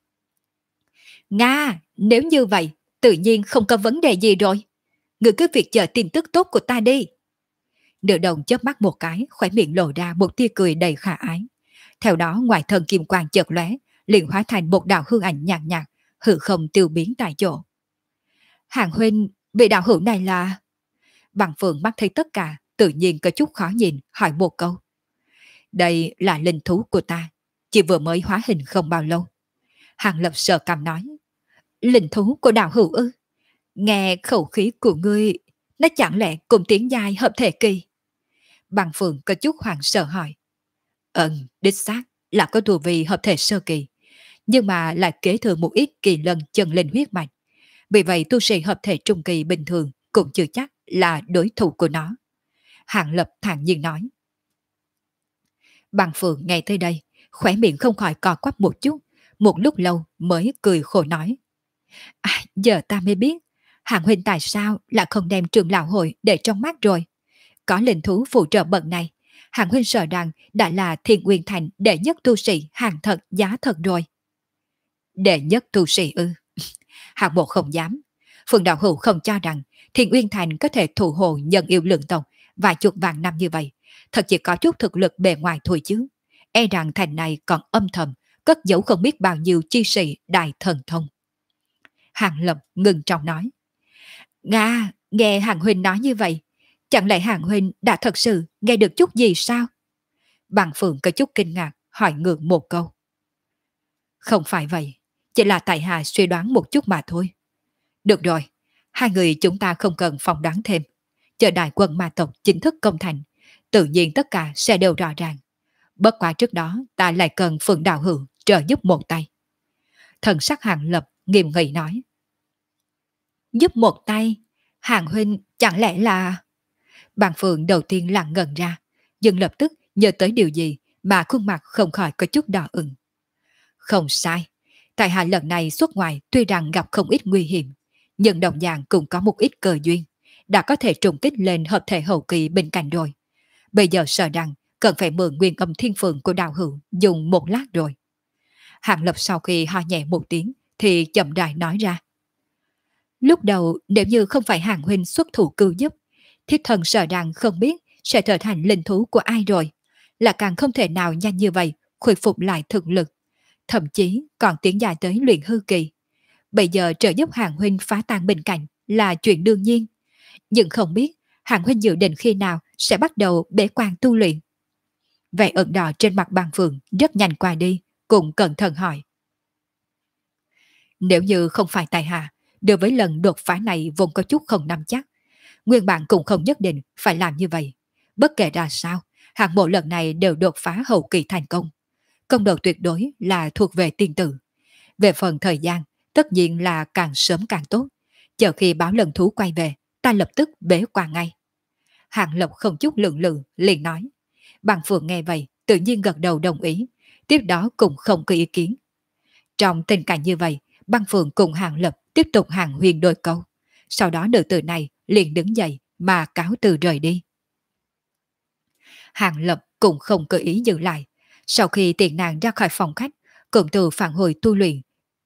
Nga, nếu như vậy, tự nhiên không có vấn đề gì rồi. Người cứ việc chờ tin tức tốt của ta đi. Nữ đồng chớp mắt một cái, khóe miệng lộ ra một tia cười đầy khả ái. Theo đó ngoài thân kim quang chợt lóe, liền hóa thành một đạo hư ảnh nhàn nhạt, hư không tiêu biến tại chỗ. Hàng huynh, vị đạo hữu này là... Bằng Phượng mắt thấy tất cả, tự nhiên có chút khó nhìn, hỏi một câu. Đây là linh thú của ta, chỉ vừa mới hóa hình không bao lâu. Hàng Lập sợ cằm nói, linh thú của đạo hữu ư? Nghe khẩu khí của ngươi, nó chẳng lẽ cùng tiếng dài hợp thể kỳ? Bằng Phượng có chút hoảng sợ hỏi. Đích xác là có tu vi hợp thể sơ kỳ, nhưng mà lại kế thừa một ít kỳ lân chân linh huyết mạch. Vì vậy tu sĩ hợp thể trung kỳ bình thường cũng chưa chắc là đối thủ của nó. Hàng Lập thản nhiên nói. Bằng Phượng nghe tới đây, khóe miệng không khỏi co quắp một chút, một lúc lâu mới cười khổ nói. Giờ ta mới biết, Hàng huynh tại sao lại không đem trường lão hội để trong mắt rồi. Có linh thú phụ trợ bậc này, Hàng huynh sợ rằng đã là Thiên Nguyên Thành đệ nhất tu sĩ hàng thật giá thật rồi. Đệ nhất tu sĩ ư? Hàng bộ không dám. Phượng đạo hữu không cho rằng Thiên Nguyên Thành có thể thụ hộ nhân yêu lượng tộc vài chục vạn năm như vậy. Thật chỉ có chút thực lực bề ngoài thôi chứ. E rằng thành này còn âm thầm, cất giấu không biết bao nhiêu chi sĩ đại thần thông. Hàng Lập ngừng trọng nói. Nga, nghe Hàng huynh nói như vậy, chẳng lẽ Hàng huynh đã thật sự nghe được chút gì sao? Bằng Phượng có chút kinh ngạc, hỏi ngược một câu. Không phải vậy, chỉ là tại hạ suy đoán một chút mà thôi. Được rồi, hai người chúng ta không cần phỏng đoán thêm. Chờ đại quân ma tộc chính thức công thành, tự nhiên tất cả sẽ đều rõ ràng. Bất quá trước đó ta lại cần Phượng đạo hữu trợ giúp một tay. Thần sắc Hàng Lập nghiêm nghị nói. Giúp một tay? Hàng huynh chẳng lẽ là... Bàn Phượng đầu tiên lặng ngần ra, nhưng lập tức nhớ tới điều gì mà khuôn mặt không khỏi có chút đỏ ửng. Không sai, tại hạ lần này xuất ngoài tuy rằng gặp không ít nguy hiểm, nhưng đồng dạng cũng có một ít cơ duyên, đã có thể trùng kích lên hợp thể hậu kỳ bên cạnh rồi. Bây giờ sợ rằng cần phải mượn nguyên âm thiên phượng của đạo hữu dùng một lát rồi. Hàng Lập sau khi ho nhẹ một tiếng thì chậm rãi nói ra. Lúc đầu nếu như không phải Hàng huynh xuất thủ cứu giúp, thiếp thần sợ rằng không biết sẽ trở thành linh thú của ai rồi, là càng không thể nào nhanh như vậy khôi phục lại thực lực, thậm chí còn tiến dài tới luyện hư kỳ. Bây giờ trợ giúp Hàng Huynh phá tan bên cạnh là chuyện đương nhiên, nhưng không biết Hàng Huynh dự định khi nào sẽ bắt đầu bế quan tu luyện. Vẻ ửng đỏ trên mặt Băng Phượng rất nhanh qua đi, cũng cẩn thận hỏi. Nếu như không phải tài hạ, đối với lần đột phá này vốn có chút không nắm chắc, nguyên bản cũng không nhất định phải làm như vậy. Bất kể ra sao, hạng mộ lần này đều đột phá hậu kỳ thành công. Công đầu tuyệt đối là thuộc về tiên tử. Về phần thời gian, tất nhiên là càng sớm càng tốt. Chờ khi báo lần thú quay về, ta lập tức bế quan ngay. Hạng Lộc không chút lượng lự, liền nói. Bằng Phượng nghe vậy, tự nhiên gật đầu đồng ý. Tiếp đó cũng không có ý kiến. Trong tình cảnh như vậy, Băng Phượng cùng Hàng Lập tiếp tục hàng huyền đôi câu. Sau đó nữ tử này liền đứng dậy mà cáo từ rời đi. Hàng Lập cũng không cơ ý dừng lại. Sau khi tiền nàng ra khỏi phòng khách, cũng từ phản hồi tu luyện.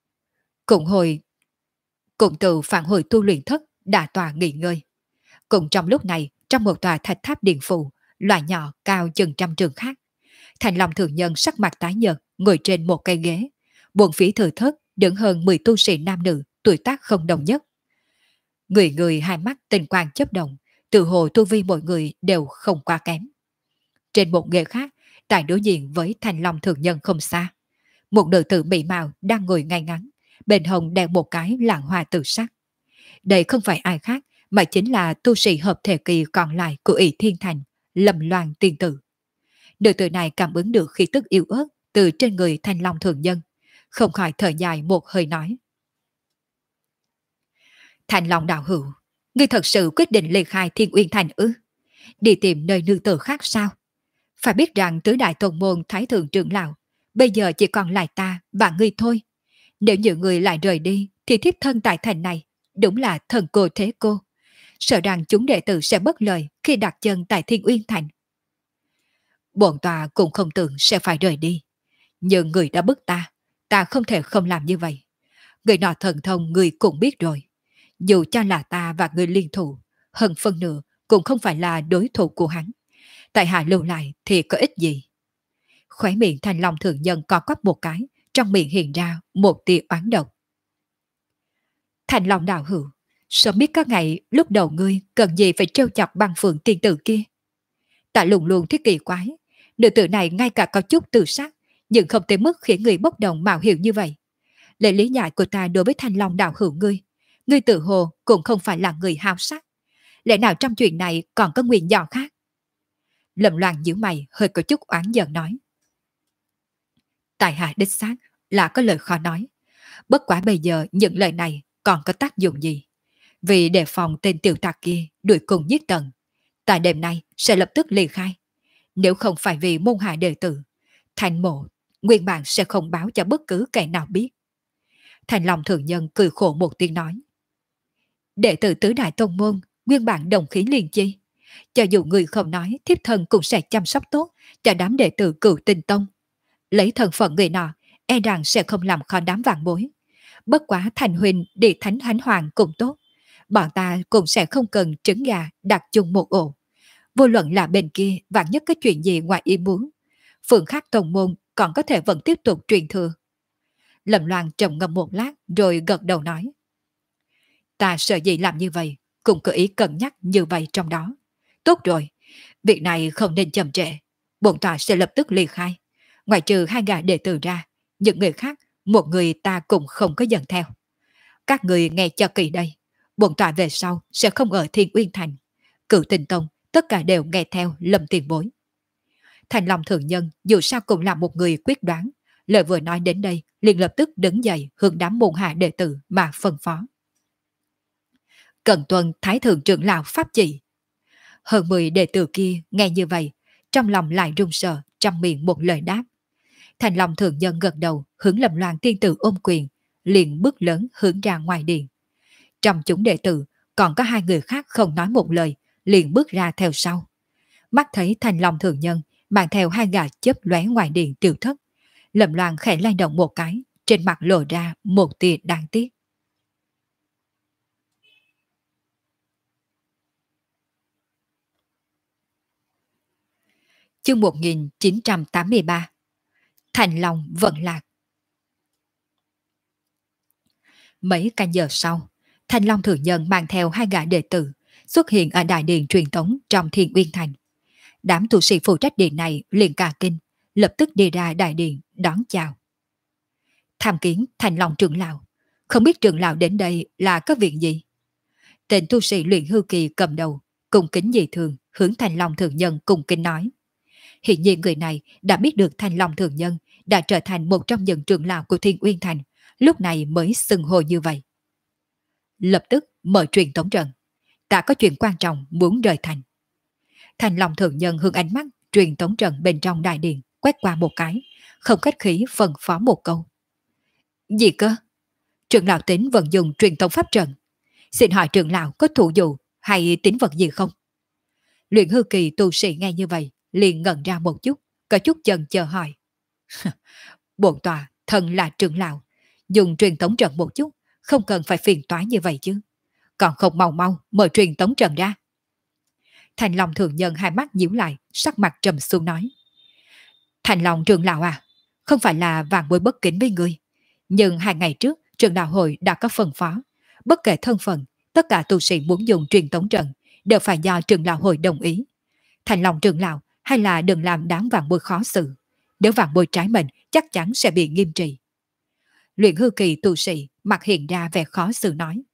Cũng từ phản hồi tu luyện thất đã tòa nghỉ ngơi. Cũng trong lúc này, trong một tòa thạch tháp điện phủ, loại nhỏ cao chừng trăm trường khác, Thành Long thường nhân sắc mặt tái nhợt ngồi trên một cây ghế. Buồn phía thừa thất đứng hơn 10 tu sĩ nam nữ tuổi tác không đồng nhất. Người người hai mắt tình quang chớp động, tự hồ tu vi mọi người đều không quá kém. Trên một ghế khác, tại đối diện với Thành Long thường nhân không xa, một nữ tử mỹ mạo đang ngồi ngay ngắn, bên hông đeo một cái lạng hoa tự sắc. Đây không phải ai khác mà chính là tu sĩ hợp thể kỳ còn lại của ỷ Thiên Thành, Lâm Loan tiên tử. Nữ tử này cảm ứng được khí tức yếu ớt từ trên người Thanh Long thường nhân, không khỏi thở dài một hơi nói. Thanh Long đạo hữu, ngươi thật sự quyết định ly khai Thiên Uyên Thành ư? Đi tìm nơi nương tử khác sao? Phải biết rằng tứ đại tôn môn Thái Thượng trưởng lão, bây giờ chỉ còn lại ta và ngươi thôi. Nếu những người lại rời đi thì thiếp thân tại thành này đúng là thần cô thế cô. Sợ rằng chúng đệ tử sẽ bất lợi khi đặt chân tại Thiên Uyên Thành. Bổn tòa cũng không tưởng sẽ phải rời đi. Nhưng người đã bức ta không thể không làm như vậy. Người nọ thần thông người cũng biết rồi. Dù cho là ta và người liên thủ, hơn phân nửa cũng không phải là đối thủ của hắn. Tại hạ lưu lại thì có ích gì? Khóe miệng Thành Long thường nhân co quắp một cái, trong miệng hiện ra một tia oán độc. Thành Long đạo hữu, sớm biết có ngày lúc đầu ngươi cần gì phải trêu chọc Băng Phượng tiên tử kia. Ta luôn luôn thiết kỳ quái, nữ tử này ngay cả có chút tự sát, nhưng không tới mức khiến người bốc đồng mạo hiểu như vậy. Lệ lý giải của ta đối với Thanh Long đạo hữu ngươi tự hồ cũng không phải là người hào sắc. Lẽ nào trong chuyện này còn có nguyên do khác? Lâm Loan nhíu mày hơi có chút oán giận nói. Tại hạ đích xác là có lời khó nói. Bất quá bây giờ những lời này còn có tác dụng gì? Vì đề phòng tên tiểu tặc kia đuổi cùng giết tận, ta đêm nay sẽ lập tức ly khai. Nếu không phải vì môn hạ đệ tử, Thành mộ nguyên bản sẽ không báo cho bất cứ kẻ nào biết. Thành Long thường nhân cười khổ một tiếng nói. Đệ tử tứ đại tông môn nguyên bản đồng khí liên chi. Cho dù người không nói, thiếp thân cũng sẽ chăm sóc tốt cho đám đệ tử Cửu Tinh Tông. Lấy thân phận người nọ, e rằng sẽ không làm khó đám vạn bối. Bất quá Thành huynh đi thánh thánh hoàng cũng tốt. Bọn ta cũng sẽ không cần trứng gà đặt chung một ổ. Vô luận là bên kia vạn nhất cái chuyện gì ngoài ý muốn, phường khác tông môn còn có thể vẫn tiếp tục truyền thừa. Lâm Loan trầm ngâm một lát rồi gật đầu nói. Ta sợ gì làm như vậy, cũng có ý cân nhắc như vậy trong đó. Tốt rồi, việc này không nên chậm trễ. Bổn tọa sẽ lập tức ly khai. Ngoài trừ hai gã đệ tử ra, những người khác, một người ta cũng không có dần theo. Các người nghe cho kỹ đây. Bổn tọa về sau sẽ không ở Thiên Uyên Thành. Cửu Tinh Tông tất cả đều nghe theo Lâm tiền bối. Thành Long thường nhân dù sao cũng là một người quyết đoán. Lời vừa nói đến đây liền lập tức đứng dậy hướng đám môn hạ đệ tử mà phân phó. Cần tuân Thái Thượng trưởng lão pháp chỉ. Hơn 10 đệ tử kia nghe như vậy, trong lòng lại run sợ, trong miệng một lời đáp. Thành Long thường nhân gật đầu hướng Lâm Loan tiên tử ôm quyền, liền bước lớn hướng ra ngoài điện. Trong chúng đệ tử còn có hai người khác không nói một lời, liền bước ra theo sau. Mắt thấy Thành Long thường nhân mang theo hai gã chớp lóe ngoài điện tiêu thất. Lâm Loan khẽ lay động một cái, trên mặt lộ ra một tia đáng tiếc. Chương 1983. Thành Long vận lạc. Mấy canh giờ sau, Thành Long Thượng Nhân mang theo hai gã đệ tử xuất hiện ở đại điện truyền tống trong Thiên Uyên Thành. Đám tu sĩ phụ trách điện này liền cả kinh, lập tức đi ra đại điện đón chào. Tham kiến Thành Long trưởng lão, không biết trưởng lão đến đây là có việc gì? Tên tu sĩ luyện hư kỳ cầm đầu, cung kính dị thường hướng Thành Long Thượng Nhân cung kính nói. Hiện nhiên người này đã biết được Thành Long Thượng Nhân đã trở thành một trong những trưởng lão của Thiên Uyên Thành, lúc này mới xưng hô như vậy. Lập tức mở truyền tống trận. Ta có chuyện quan trọng muốn rời thành. Thành Long Thượng Nhân hướng ánh mắt truyền tống trận bên trong đại điện quét qua một cái, không khách khí phân phó một câu. Gì cơ? Trưởng lão tính vận dùng truyền tống pháp trận. Xin hỏi trưởng lão có thủ dụ hay tín vật gì không? Luyện hư kỳ tu sĩ nghe như vậy liền ngẩn ra một chút, có chút chần chờ hỏi. Bổn tòa thân là trưởng lão, dùng truyền tống trận một chút, không cần phải phiền toái như vậy chứ. Còn không mau mau mời truyền tống trận ra. Thành Long Thượng Nhân hai mắt nhíu lại, sắc mặt trầm xuống nói. Thành Long trưởng lão à, không phải là vạn bối bất kính với người, nhưng 2 ngày trước trường đạo hội đã có phân phó, bất kể thân phận, tất cả tu sĩ muốn dùng truyền tống trận đều phải do trường lão hội đồng ý. Thành Long trưởng lão hay là đừng làm đám vạn bối khó xử, nếu vạn bối trái mệnh chắc chắn sẽ bị nghiêm trị. Luyện hư kỳ tu sĩ mặt hiện ra vẻ khó xử nói.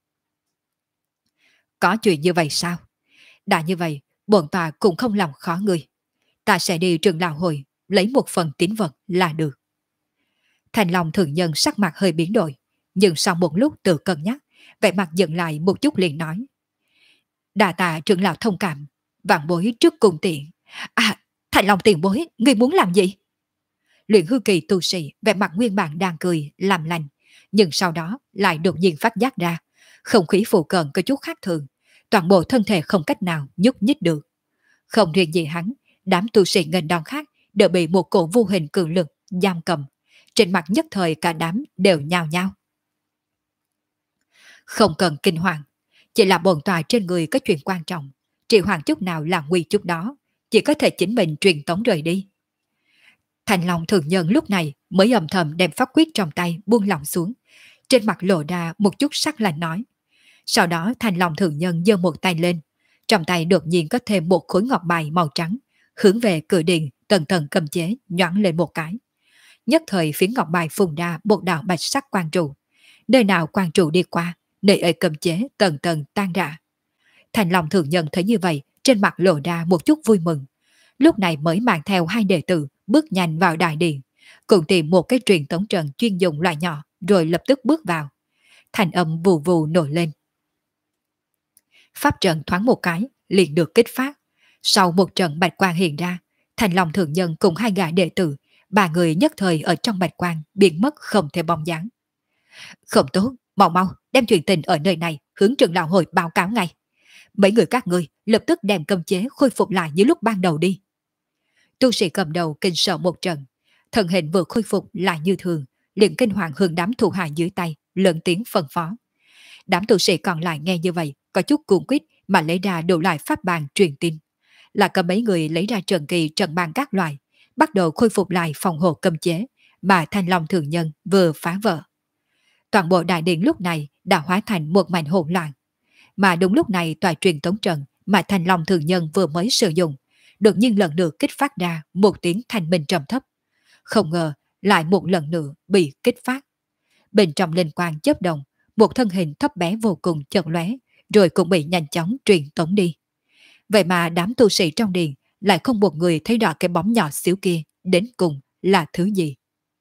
Có chuyện như vậy sao? Đã như vậy, bổn tòa cũng không làm khó người. Ta sẽ đi trường lão hội, lấy một phần tín vật là được. Thành Long Thượng Nhân sắc mặt hơi biến đổi, nhưng sau một lúc tự cân nhắc, vẻ mặt dừng lại một chút liền nói. Đà tạ trưởng lão thông cảm, vạn bối trước cùng tiện. À, Thành Long tiền bối, người muốn làm gì? Luyện hư kỳ tu sĩ vẻ mặt nguyên bản đang cười, làm lành, nhưng sau đó lại đột nhiên phát giác ra, không khí phụ cận có chút khác thường, toàn bộ thân thể không cách nào nhúc nhích được. Không riêng gì hắn, đám tu sĩ nghênh đón khác đều bị một cổ vô hình cường lực giam cầm, trên mặt nhất thời cả đám đều nhao nhao. Không cần kinh hoàng, chỉ là bổn tòa trên người có chuyện quan trọng, trì hoãn chút nào là nguy chút đó, chỉ có thể chính mình truyền tống rời đi. Thành Long Thượng Nhân lúc này mới âm thầm đem pháp quyết trong tay buông lỏng xuống, trên mặt lộ ra một chút sắc lạnh nói. Sau đó Thành Long Thượng Nhân giơ một tay lên, trong tay đột nhiên có thêm một khối ngọc bài màu trắng, hướng về cửa điện tầng tầng cầm chế nhoáng lên một cái. Nhất thời phía ngọc bài phun ra một đạo bạch sắc quang trụ, nơi nào quang trụ đi qua, nơi ấy cầm chế tầng tầng tan rã. Thành Long Thượng Nhân thấy như vậy, trên mặt lộ ra một chút vui mừng, lúc này mới mang theo 2 đệ tử bước nhanh vào đại điện, cùng tìm một cái truyền tống trận chuyên dụng loại nhỏ, rồi lập tức bước vào. Thành âm vù vù nổi lên. Pháp trận thoáng một cái liền được kích phát. Sau một trận bạch quang hiện ra, Thành Long Thượng Nhân cùng 2 gã đệ tử, 3 người nhất thời ở trong bạch quang biến mất không thể bóng dáng. Không tốt, mau mau đem chuyện tình ở nơi này hướng trường lão hội báo cáo ngay. Mấy người các ngươi lập tức đem cấm chế khôi phục lại như lúc ban đầu đi. Tu sĩ cầm đầu kinh sợ một trận, thần hình vừa khôi phục lại như thường, liền kinh hoàng hướng đám thủ hạ dưới tay, lớn tiếng phân phó. Đám tu sĩ còn lại nghe như vậy, có chút cuồng quýt mà lấy ra đủ loại pháp bàn truyền tin. Là có mấy người lấy ra trận kỳ trận bàn các loại, bắt đầu khôi phục lại phòng hộ cấm chế mà Thanh Long Thượng Nhân vừa phá vỡ. Toàn bộ đại điện lúc này đã hóa thành một mảnh hỗn loạn. Mà đúng lúc này tòa truyền tống trận mà Thanh Long Thượng Nhân vừa mới sử dụng, đột nhiên lần nữa kích phát ra một tiếng thanh minh trầm thấp. Không ngờ lại một lần nữa bị kích phát. Bên trong linh quang chớp động, một thân hình thấp bé vô cùng chợt lóe, rồi cũng bị nhanh chóng truyền tống đi. Vậy mà đám tu sĩ trong điện lại không một người thấy rõ cái bóng nhỏ xíu kia đến cùng là thứ gì.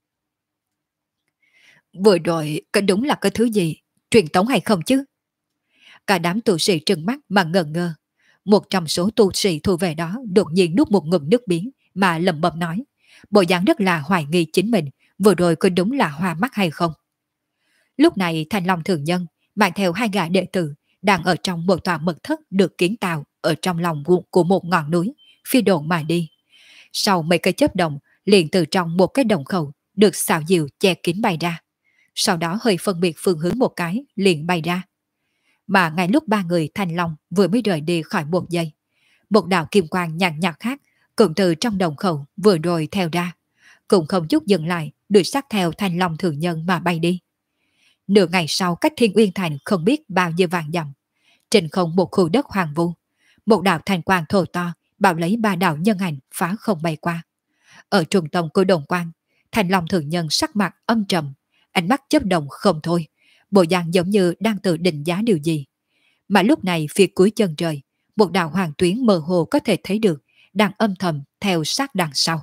Vừa rồi có đúng là cái thứ gì, truyền tống hay không chứ? Cả đám tu sĩ trừng mắt mà ngờ ngơ. Một trong số tu sĩ thu về đó đột nhiên nuốt một ngụm nước miếng mà lẩm bẩm nói, bộ dáng rất là hoài nghi chính mình, vừa rồi có đúng là hoa mắt hay không. Lúc này Thanh Long Thượng Nhân mang theo 2 gã đệ tử đang ở trong một tòa mật thất được kiến tạo ở trong lòng của một ngọn núi, phi độn mà đi. Sau mấy cái chớp động, liền từ trong một cái đồng khẩu được xào diệu che kín bay ra. Sau đó hơi phân biệt phương hướng một cái, liền bay ra. Mà ngay lúc 3 người Thanh Long vừa mới rời đi khỏi một giây, một đạo kim quang nhàn nhạt khác cũng từ trong đồng khẩu vừa rồi theo ra, cũng không chút dừng lại, đuổi sát theo Thanh Long Thượng Nhân mà bay đi. Nửa ngày sau, cách Thiên Uyên Thành không biết bao nhiêu vạn dặm, trên không một khu đất hoàng vu, một đạo thành quang thô to bảo lấy ba đạo nhân ảnh phá không bay qua. Ở trung tâm của đồng quang, Thanh Long Thượng Nhân sắc mặt âm trầm, ánh mắt chớp động không thôi, bộ dạng giống như đang tự định giá điều gì. Mà lúc này phía cuối chân trời, một đạo hoàng tuyến mơ hồ có thể thấy được, đang âm thầm theo sát đằng sau.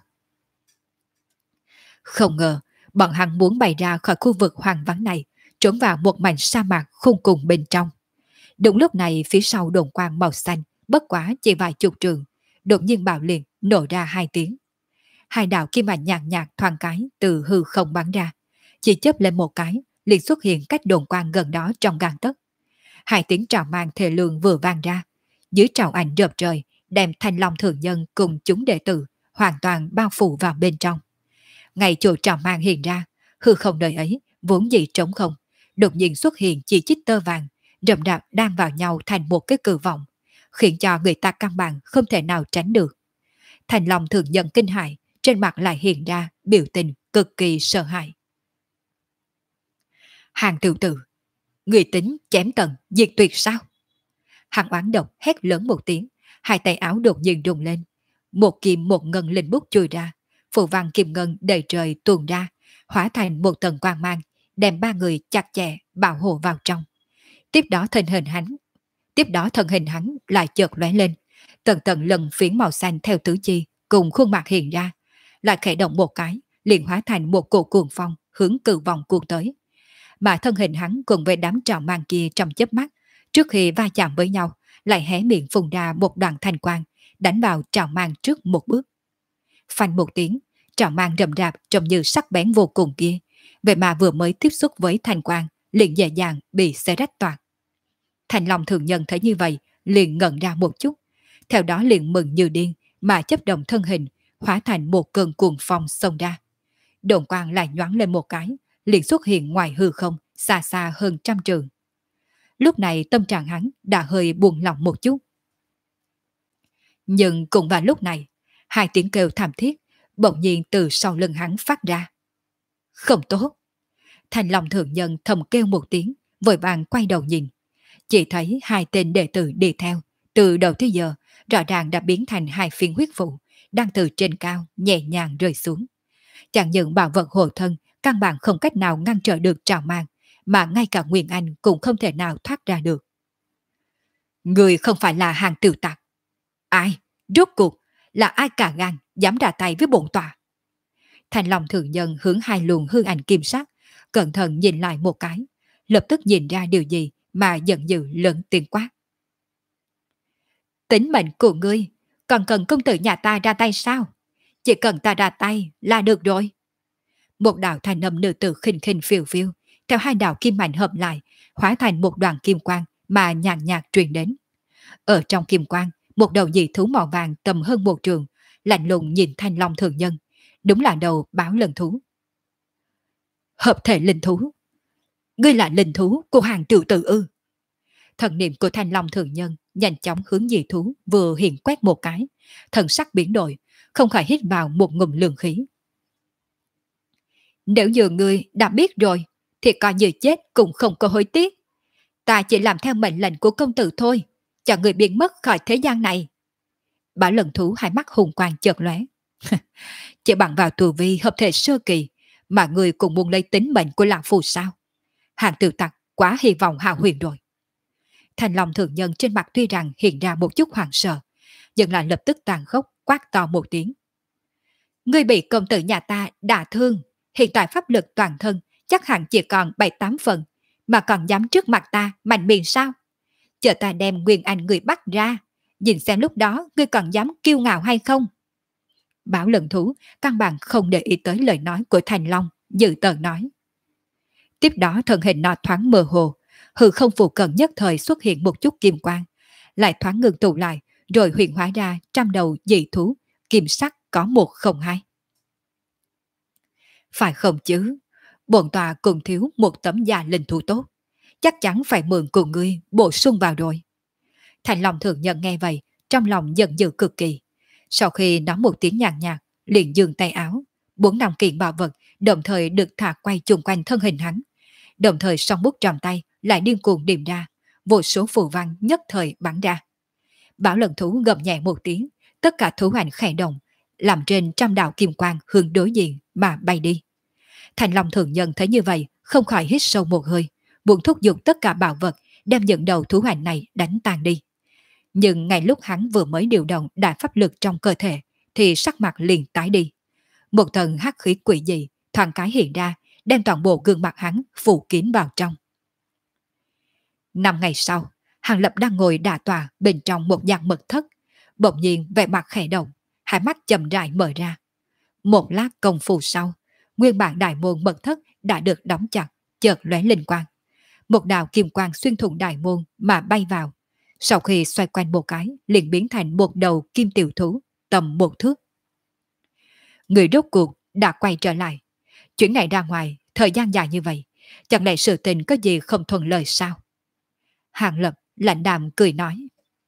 Không ngờ, bọn hắn muốn bay ra khỏi khu vực hoang vắng này, trốn vào một mảnh sa mạc khung cùng bên trong. Đúng lúc này phía sau đồn quang màu xanh, bất quá chỉ vài chục trường, đột nhiên bạo liệt nổ ra hai tiếng. Hai đạo kim ảnh nhạt nhạt thoáng cái từ hư không bắn ra, chỉ chớp lên một cái, liền xuất hiện cách đồn quang gần đó trong gang tấc. Hai tiếng trào mang thề lương vừa vang ra, dưới trào ảnh rợp trời, đem Thanh Long Thượng Nhân cùng chúng đệ tử hoàn toàn bao phủ vào bên trong. Ngay chỗ trào mang hiện ra, hư không nơi ấy vốn dĩ trống không, đột nhiên xuất hiện chỉ chít tơ vàng, rậm rạp đang vào nhau thành một cái cự vọng, khiến cho người ta căn bản không thể nào tránh được. Thanh Long Thượng Nhân kinh hãi, trên mặt lại hiện ra biểu tình cực kỳ sợ hãi. Hàng tiểu tử, người tính chém tận diệt tuyệt sao? Hàng oán độc hét lớn một tiếng, hai tay áo đột nhiên rung lên, một kim một ngân linh bút chui ra, phù văn kim ngân đầy trời tuôn ra, hóa thành một tầng quang mang, đem ba người chặt chẽ bảo hộ vào trong. Tiếp đó thân hình hắn lại chợt lóe lên, tầng tầng lần phiến màu xanh theo tứ chi cùng khuôn mặt hiện ra, lại khẽ động một cái, liền hóa thành một cổ cuồng phong hướng cự vòng cuồng tới. Mà thân hình hắn cùng với đám trào mang kia trong chớp mắt, trước khi va chạm với nhau, lại hé miệng phun ra một đoạn thanh quang, đánh vào trào mang trước một bước. Phanh một tiếng, trào mang rậm rạp trông như sắc bén vô cùng kia, vậy mà vừa mới tiếp xúc với thanh quang, liền dễ dàng bị xé rách toạc. Thanh Long Thượng Nhân thấy như vậy, liền ngẩn ra một chút, theo đó liền mừng như điên mà chấp động thân hình, hóa thành một cơn cuồng phong xông ra. Đồn quang lại nhoáng lên một cái, liền xuất hiện ngoài hư không, xa xa hơn trăm trường. Lúc này tâm trạng hắn đã hơi buồn lòng một chút. Nhưng cũng vào lúc này, hai tiếng kêu thảm thiết bỗng nhiên từ sau lưng hắn phát ra. Không tốt! Thanh Long Thượng Nhân thầm kêu một tiếng, vội vàng quay đầu nhìn. Chỉ thấy hai tên đệ tử đi theo, từ đầu tới giờ, rõ ràng đã biến thành hai phiến huyết vụ, đang từ trên cao nhẹ nhàng rơi xuống. Chẳng những bảo vật hộ thân, căn bản không cách nào ngăn trở được trào mang, mà ngay cả Nguyên Anh cũng không thể nào thoát ra được. Người không phải là hàng tiểu tặc. Ai? Rốt cuộc là ai cả gan dám ra tay với bổn tọa? Thanh Long Thượng Nhân hướng hai luồng hư ảnh kim sắc, cẩn thận nhìn lại một cái, lập tức nhìn ra điều gì mà giận dữ lớn tiếng quát. Tính mệnh của ngươi, còn cần công tử nhà ta ra tay sao? Chỉ cần ta ra tay là được rồi. Một đạo thanh âm nữ tử khinh khinh phiêu phiêu, theo hai đạo kim ảnh hợp lại, hóa thành một đoàn kim quang mà nhàn nhạt truyền đến. Ở trong kim quang, một đầu dị thú màu vàng tầm hơn một trường, lạnh lùng nhìn Thanh Long Thượng Nhân, đúng là đầu báo lần thú. Hợp thể linh thú. Ngươi là linh thú của hàng tiểu tử ư? Thần niệm của Thanh Long Thượng Nhân nhanh chóng hướng dị thú vừa hiện quét một cái, thần sắc biến đổi, không khỏi hít vào một ngụm lượng khí. Nếu như ngươi đã biết rồi, thì coi như chết cũng không có hối tiếc. Ta chỉ làm theo mệnh lệnh của công tử thôi, cho người biến mất khỏi thế gian này. Bảo lần thú hai mắt hùng quang chợt lóe. Chỉ bằng vào tu vi hợp thể sơ kỳ, mà người cũng muốn lấy tính mệnh của lão phù sao? Hàng tiểu tặc quá hy vọng hào huyền rồi. Thanh Long Thượng Nhân trên mặt tuy rằng hiện ra một chút hoảng sợ, nhưng lại lập tức tàn khốc quát to một tiếng. Ngươi bị công tử nhà ta đả thương, hiện tại pháp lực toàn thân chắc hẳn chỉ còn 7-8 phần, mà còn dám trước mặt ta mạnh miệng sao? Chờ ta đem Nguyên Anh người bắt ra, nhìn xem lúc đó ngươi còn dám kiêu ngạo hay không? Bảo lần thú căn bản không để ý tới lời nói của Thành Long, dự tợn nói. Tiếp đó thân hình nó thoáng mơ hồ, hư không phụ cận nhất thời xuất hiện một chút kim quang, lại thoáng ngừng tụ lại, rồi hiện hóa ra trăm đầu dị thú, kim sắc có 102. Phải không chứ? Bổn tòa cùng thiếu một tấm da linh thú tốt, chắc chắn phải mượn cùng ngươi bổ sung vào rồi. Thành Long Thượng Nhân nghe vậy, trong lòng giận dữ cực kỳ, Sau khi nói một tiếng nhàn nhạt, liền giương tay áo, bốn năm kiện bảo vật đồng thời được thả quay chung quanh thân hình hắn. Đồng thời song bút trong tay lại điên cuồng điềm ra, vô số phù văn nhất thời bắn ra. Bảo lần thú gầm nhẹ một tiếng, tất cả thú hành khẽ động, làm trên trăm đạo kim quang hướng đối diện mà bay đi. Thành Long thường nhân thấy như vậy, không khỏi hít sâu một hơi, buồn thúc giục tất cả bảo vật đem những đầu thú hành này đánh tan đi. Nhưng ngay lúc hắn vừa mới điều động đại pháp lực trong cơ thể, thì sắc mặt liền tái đi. Một thần hắc khí quỷ dị thoáng cái hiện ra, đem toàn bộ gương mặt hắn phủ kín vào trong. 5 ngày sau, Hàng Lập đang ngồi đả tọa bên trong một gian mật thất, bỗng nhiên vẻ mặt khẽ động, hai mắt chậm rãi mở ra. Một lát công phu sau, nguyên bản đại môn mật thất đã được đóng chặt, chợt lóe linh quang. Một đạo kim quang xuyên thủng đại môn mà bay vào. Sau khi xoay quanh một cái, liền biến thành một đầu kim tiểu thú tầm 1 thước. Người rốt cuộc đã quay trở lại. Chuyện này ra ngoài, thời gian dài như vậy, chẳng lẽ sự tình có gì không thuận lợi sao? Hàng Lập lạnh đạm cười nói.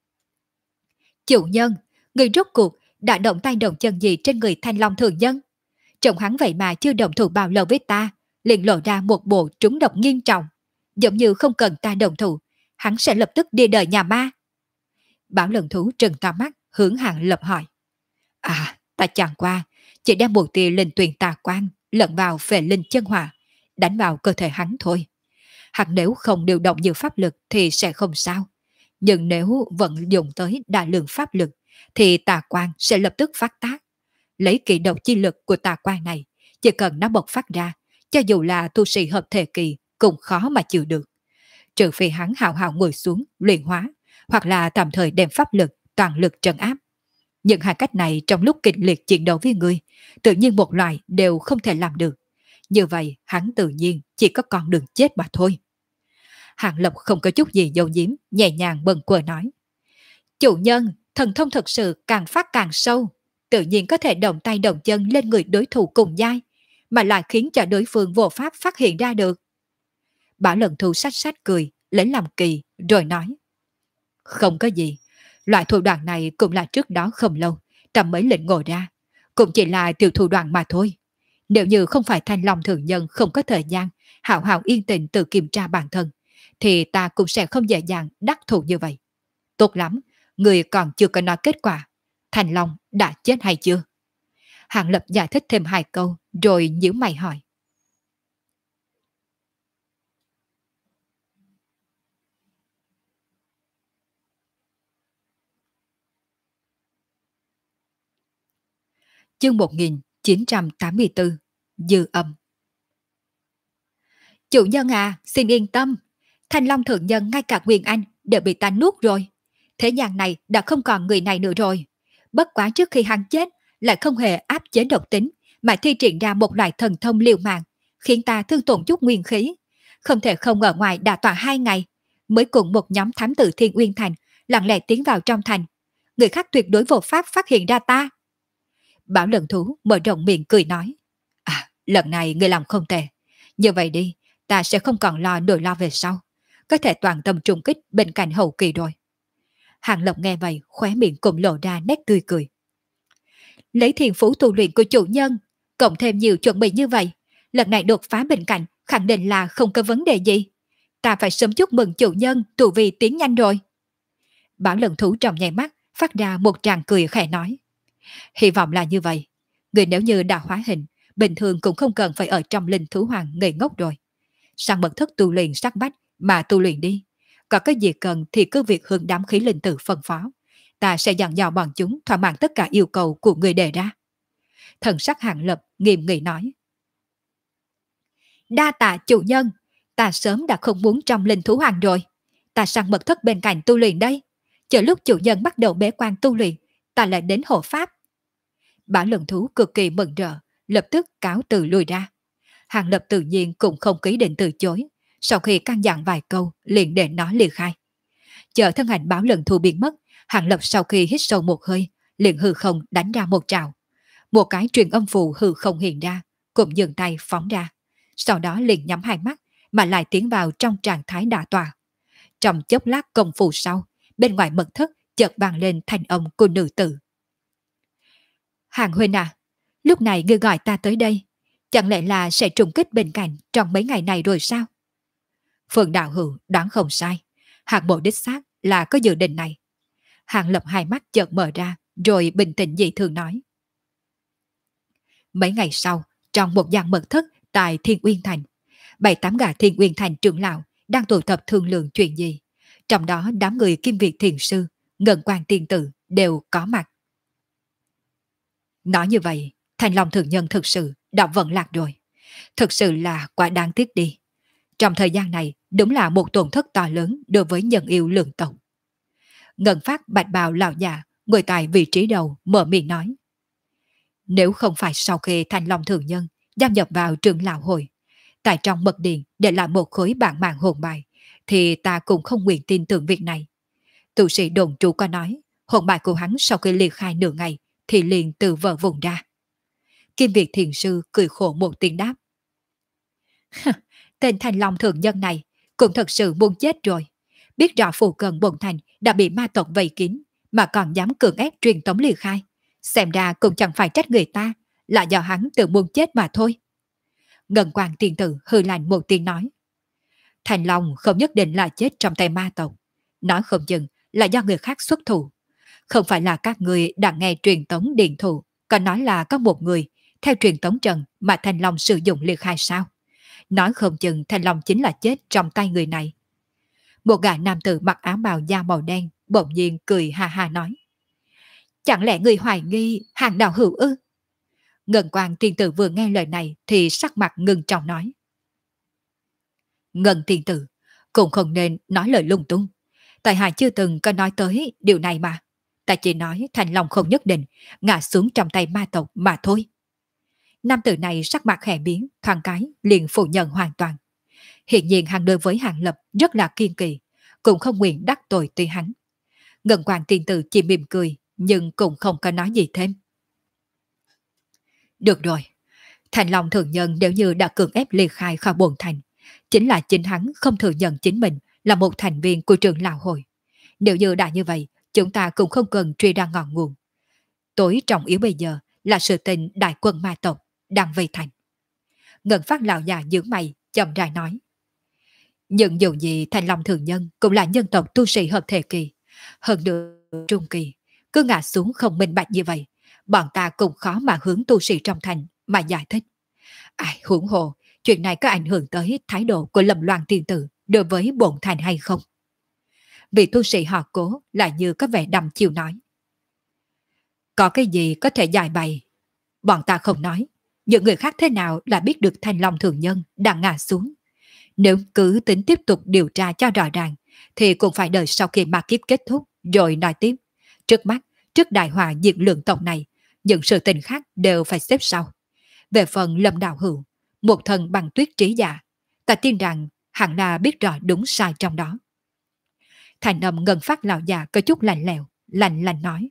Chủ nhân, người rốt cuộc đã động tay động chân gì trên người Thanh Long thường nhân? Trông hắn vậy mà chưa động thủ bao lâu với ta, liền lộ ra một bộ trúng độc nghiêm trọng. Giống như không cần ta động thủ, hắn sẽ lập tức đi đời nhà ma. Bảo lần thú trừng to mắt hướng Hàng Lập hỏi. À, ta chẳng qua, chỉ đem một tia linh tuyền tà quan lẫn vào phệ linh chân hỏa, đánh vào cơ thể hắn thôi. Hắn nếu không điều động nhiều pháp lực thì sẽ không sao. Nhưng nếu vận dụng tới đại lượng pháp lực thì tà quan sẽ lập tức phát tác. Lấy kỳ độc chi lực của tà quan này, chỉ cần nó bộc phát ra, cho dù là tu sĩ hợp thể kỳ cũng khó mà chịu được. Trừ phi hắn hào hào ngồi xuống luyện hóa, hoặc là tạm thời đem pháp lực toàn lực trấn áp. Nhưng hai cách này trong lúc kịch liệt chiến đấu với người, tự nhiên một loại đều không thể làm được. Như vậy hắn tự nhiên chỉ có con đường chết mà thôi. Hàng Lập không có chút gì dầu diếm, nhẹ nhàng bần quờ nói. Chủ nhân, thần thông thật sự càng phát càng sâu, tự nhiên có thể động tay động chân lên người đối thủ cùng giai, mà lại khiến cho đối phương vô pháp phát hiện ra được. Bảo lần thu sách sách cười, lấy làm kỳ, rồi nói. Không có gì, loại thủ đoạn này cũng là trước đó không lâu, ta mới lĩnh ngộ ra, cũng chỉ là tiểu thủ đoạn mà thôi. Nếu như không phải Thanh Long thường nhân không có thời gian, hảo hảo yên tĩnh tự kiểm tra bản thân, thì ta cũng sẽ không dễ dàng đắc thủ như vậy. Tốt lắm, người còn chưa có nói kết quả. Thanh Long đã chết hay chưa? Hàng Lập giải thích thêm 2 câu, rồi nhíu mày hỏi. Chương 1984, Dư âm. Chủ nhân à, xin yên tâm. Thanh Long thượng nhân ngay cả Nguyên Anh đều bị ta nuốt rồi. Thế gian này đã không còn người này nữa rồi. Bất quá trước khi hắn chết, lại không hề áp chế độc tính, mà thi triển ra một loại thần thông liều mạng, khiến ta thương tổn chút nguyên khí. Không thể không ở ngoài đả tọa 2 ngày, mới cùng một nhóm thám tử Thiên Uyên Thành, lặng lẽ tiến vào trong thành. Người khác tuyệt đối vô pháp phát hiện ra ta. Bảo lần thú mở rộng miệng cười nói. À, lần này người làm không tệ. Như vậy đi, ta sẽ không còn lo nỗi lo về sau. Có thể toàn tâm trùng kích bên cạnh hậu kỳ rồi. Hàng Lập nghe vậy, khóe miệng cũng lộ ra nét tươi cười. Lấy thiền phú tu luyện của chủ nhân, cộng thêm nhiều chuẩn bị như vậy, lần này đột phá bên cạnh khẳng định là không có vấn đề gì. Ta phải sớm chúc mừng chủ nhân tu vi tiến nhanh rồi. Bảo lần thú trong nháy mắt phát ra một tràng cười khẽ nói. Hy vọng là như vậy. Người nếu như đã hóa hình, bình thường cũng không cần phải ở trong linh thú hoàng ngây ngốc rồi. Sang mật thất tu luyện sắc bách mà tu luyện đi. Có cái gì cần thì cứ việc hướng đám khí linh tử phân phó. Ta sẽ dặn dò bọn chúng thỏa mãn tất cả yêu cầu của người đề ra. Thần sắc Hàng Lập nghiêm nghị nói. Đa tạ chủ nhân, ta sớm đã không muốn trong linh thú hoàng rồi. Ta sang mật thất bên cạnh tu luyện đây. Chờ lúc chủ nhân bắt đầu bế quan tu luyện, ta lại đến hộ pháp. Bảo lần thú cực kỳ mừng rỡ, lập tức cáo từ lui ra. Hàng Lập tự nhiên cũng không ký định từ chối. Sau khi căn dặn vài câu, liền để nó ly khai. Chờ thân ảnh Bảo lần thú biến mất, Hàng Lập sau khi hít sâu một hơi, liền hư không đánh ra một trào. Một cái truyền âm phù hư không hiện ra, cũng dừng tay phóng ra. Sau đó liền nhắm hai mắt, mà lại tiến vào trong trạng thái đả tọa. Trong chốc lát công phu sau, bên ngoài mật thất chợt vang lên thanh âm của nữ tử. Hàng huynh à, lúc này ngươi gọi ta tới đây, chẳng lẽ là sẽ trùng kích bên cạnh trong mấy ngày này rồi sao? Phương Đạo Hữu đoán không sai, Hàng Mộ đích xác là có dự định này. Hàng Lập hai mắt chợt mở ra, rồi bình tĩnh dị thường nói. Mấy ngày sau, trong một gian mật thất tại Thiên Uyên Thành, 7-8 gã Thiên Uyên Thành trưởng lão đang tụ tập thương lượng chuyện gì. Trong đó đám người Kim Việt Thiền Sư, Ngân Quan Tiên Tử đều có mặt. Nói như vậy, Thành Long Thượng Nhân thực sự đã vận lạc rồi. Thực sự là quá đáng tiếc đi. Trong thời gian này, đúng là một tổn thất to lớn đối với nhân yêu lượng tộc. Ngân Phát bạch bào lão già, ngồi tại vị trí đầu, mở miệng nói. Nếu không phải sau khi Thành Long Thượng Nhân giam nhập vào trường lão hội, tại trong mật điện để lại một khối bản mạng hồn bài, thì ta cũng không nguyện tin tưởng việc này. Tu sĩ đồn trú có nói, hồn bài của hắn sau khi ly khai nửa ngày, thì liền từ vỡ vùng ra. Kim Việt Thiền Sư cười khổ một tiếng đáp. Tên Thành Long Thượng Nhân này cũng thật sự muốn chết rồi. Biết rõ phù cận Bồn Thành đã bị ma tộc vây kín, mà còn dám cưỡng ép truyền tống ly khai. Xem ra cũng chẳng phải trách người ta, là do hắn tự muốn chết mà thôi. Ngân Quang Tiên Tử hừ lạnh một tiếng nói. Thành Long không nhất định là chết trong tay ma tộc. Nói không chừng là do người khác xuất thủ. Không phải là các người đã nghe truyền tống điện thủ, còn nói là có một người theo truyền tống trần mà Thành Long sử dụng ly khai sao? Nói không chừng Thành Long chính là chết trong tay người này. Một gã nam tử mặc áo bào da màu đen bỗng nhiên cười ha ha nói. Chẳng lẽ người hoài nghi Hàng Đạo Hữu ư? Ngân Quang Tiên Tử vừa nghe lời này thì sắc mặt ngưng trọng nói. Ngân Tiên Tử cũng không nên nói lời lung tung. Tại hạ chưa từng có nói tới điều này mà. Ta chỉ nói Thành Long không nhất định ngã xuống trong tay ma tộc mà thôi. Nam tử này sắc mặt khẽ biến, thoáng cái liền phủ nhận hoàn toàn. Hiện nhiên hắn đối với Hàng Lập rất là kiên kỳ, cũng không nguyện đắc tội tuy hắn. Ngân Quang Tiên Tử chỉ mỉm cười, nhưng cũng không có nói gì thêm. Được rồi, Thành Long Thượng Nhân nếu như đã cưỡng ép ly khai khỏi Bồn Thành, chính là chính hắn không thừa nhận chính mình là một thành viên của trường lão hội. Nếu như đã như vậy, chúng ta cũng không cần truy ra ngọn nguồn. Tối trọng yếu bây giờ là sự tình đại quân ma tộc đang vây thành. Ngân Phát lão già nhướng mày, chậm rãi nói. Nhưng dù gì Thành Long Thượng Nhân cũng là nhân tộc tu sĩ hợp thể kỳ, hơn nữa trung kỳ, cứ ngã xuống không minh bạch như vậy, bọn ta cũng khó mà hướng tu sĩ trong thành mà giải thích. Ai huống hồ, chuyện này có ảnh hưởng tới thái độ của Lâm Loan Tiên Tử đối với Bổn Thành hay không? Vị tu sĩ họ Cố lại như có vẻ đăm chiêu nói. Có cái gì có thể giải bày? Bọn ta không nói, những người khác thế nào là biết được Thành Long Thượng Nhân đang ngã xuống. Nếu cứ tính tiếp tục điều tra cho rõ ràng, thì cũng phải đợi sau khi ma kiếp kết thúc rồi nói tiếp. Trước mắt, trước đại họa diệt lượng tộc này, những sự tình khác đều phải xếp sau. Về phần Lâm Đạo Hữu, một thần bằng tuyết trí giả, ta tin rằng hẳn là biết rõ đúng sai trong đó. Thành âm Ngân Phát lão già có chút lạnh lẽo, lạnh lạnh nói.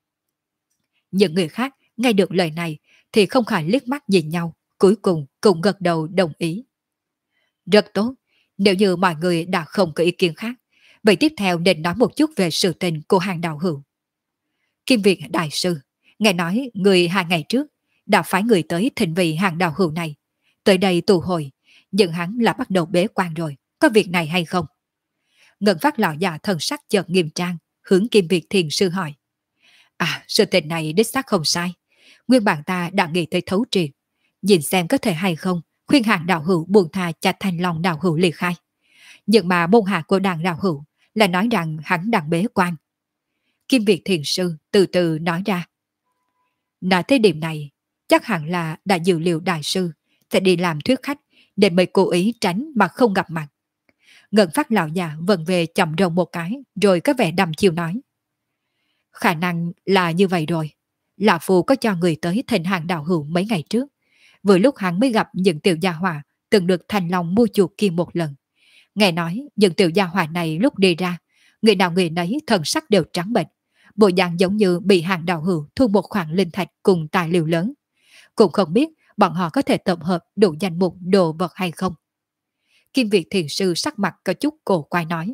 Những người khác nghe được lời này thì không khỏi liếc mắt nhìn nhau, cuối cùng cũng gật đầu đồng ý. Rất tốt, nếu như mọi người đã không có ý kiến khác, vậy tiếp theo nên nói một chút về sự tình của Hàng Đạo Hữu. Kim Việt Đại Sư, nghe nói người 2 ngày trước đã phái người tới thỉnh vị Hàng Đạo Hữu này. Tới đây tụ hội, nhưng hắn là bắt đầu bế quan rồi, có việc này hay không? Ngân Phát lão già thần sắc chợt nghiêm trang, hướng Kim Việt Thiền Sư hỏi. À, sự tình này đích xác không sai. Nguyên bản ta đã nghĩ tới thấu triệt. Nhìn xem có thể hay không, khuyên Hàng Đạo Hữu buông tha cho Thành Long Đạo Hữu ly khai. Nhưng mà môn hạ của đàn Đạo Hữu là nói rằng hắn đang bế quan. Kim Việt Thiền Sư từ từ nói ra. Nói tới điểm này, chắc hẳn là đã dự liệu đại sư sẽ đi làm thuyết khách để mới cố ý tránh mà không gặp mặt. Ngân Phát lão già vần về chậm rồng một cái rồi có vẻ đăm chiêu nói. Khả năng là như vậy rồi. Lão Phu có cho người tới thỉnh Hàng Đạo Hữu mấy ngày trước. Vừa lúc hắn mới gặp những tiểu gia hỏa từng được Thành Long mua chuộc kia một lần. Nghe nói những tiểu gia hỏa này lúc đi ra, người nào người nấy thần sắc đều trắng bệch, bộ dạng giống như bị Hàng Đạo Hữu thu một khoản linh thạch cùng tài liệu lớn. Cũng không biết bọn họ có thể tổng hợp đủ danh mục đồ vật hay không. Kim Việt Thiền Sư sắc mặt có chút cổ quái nói.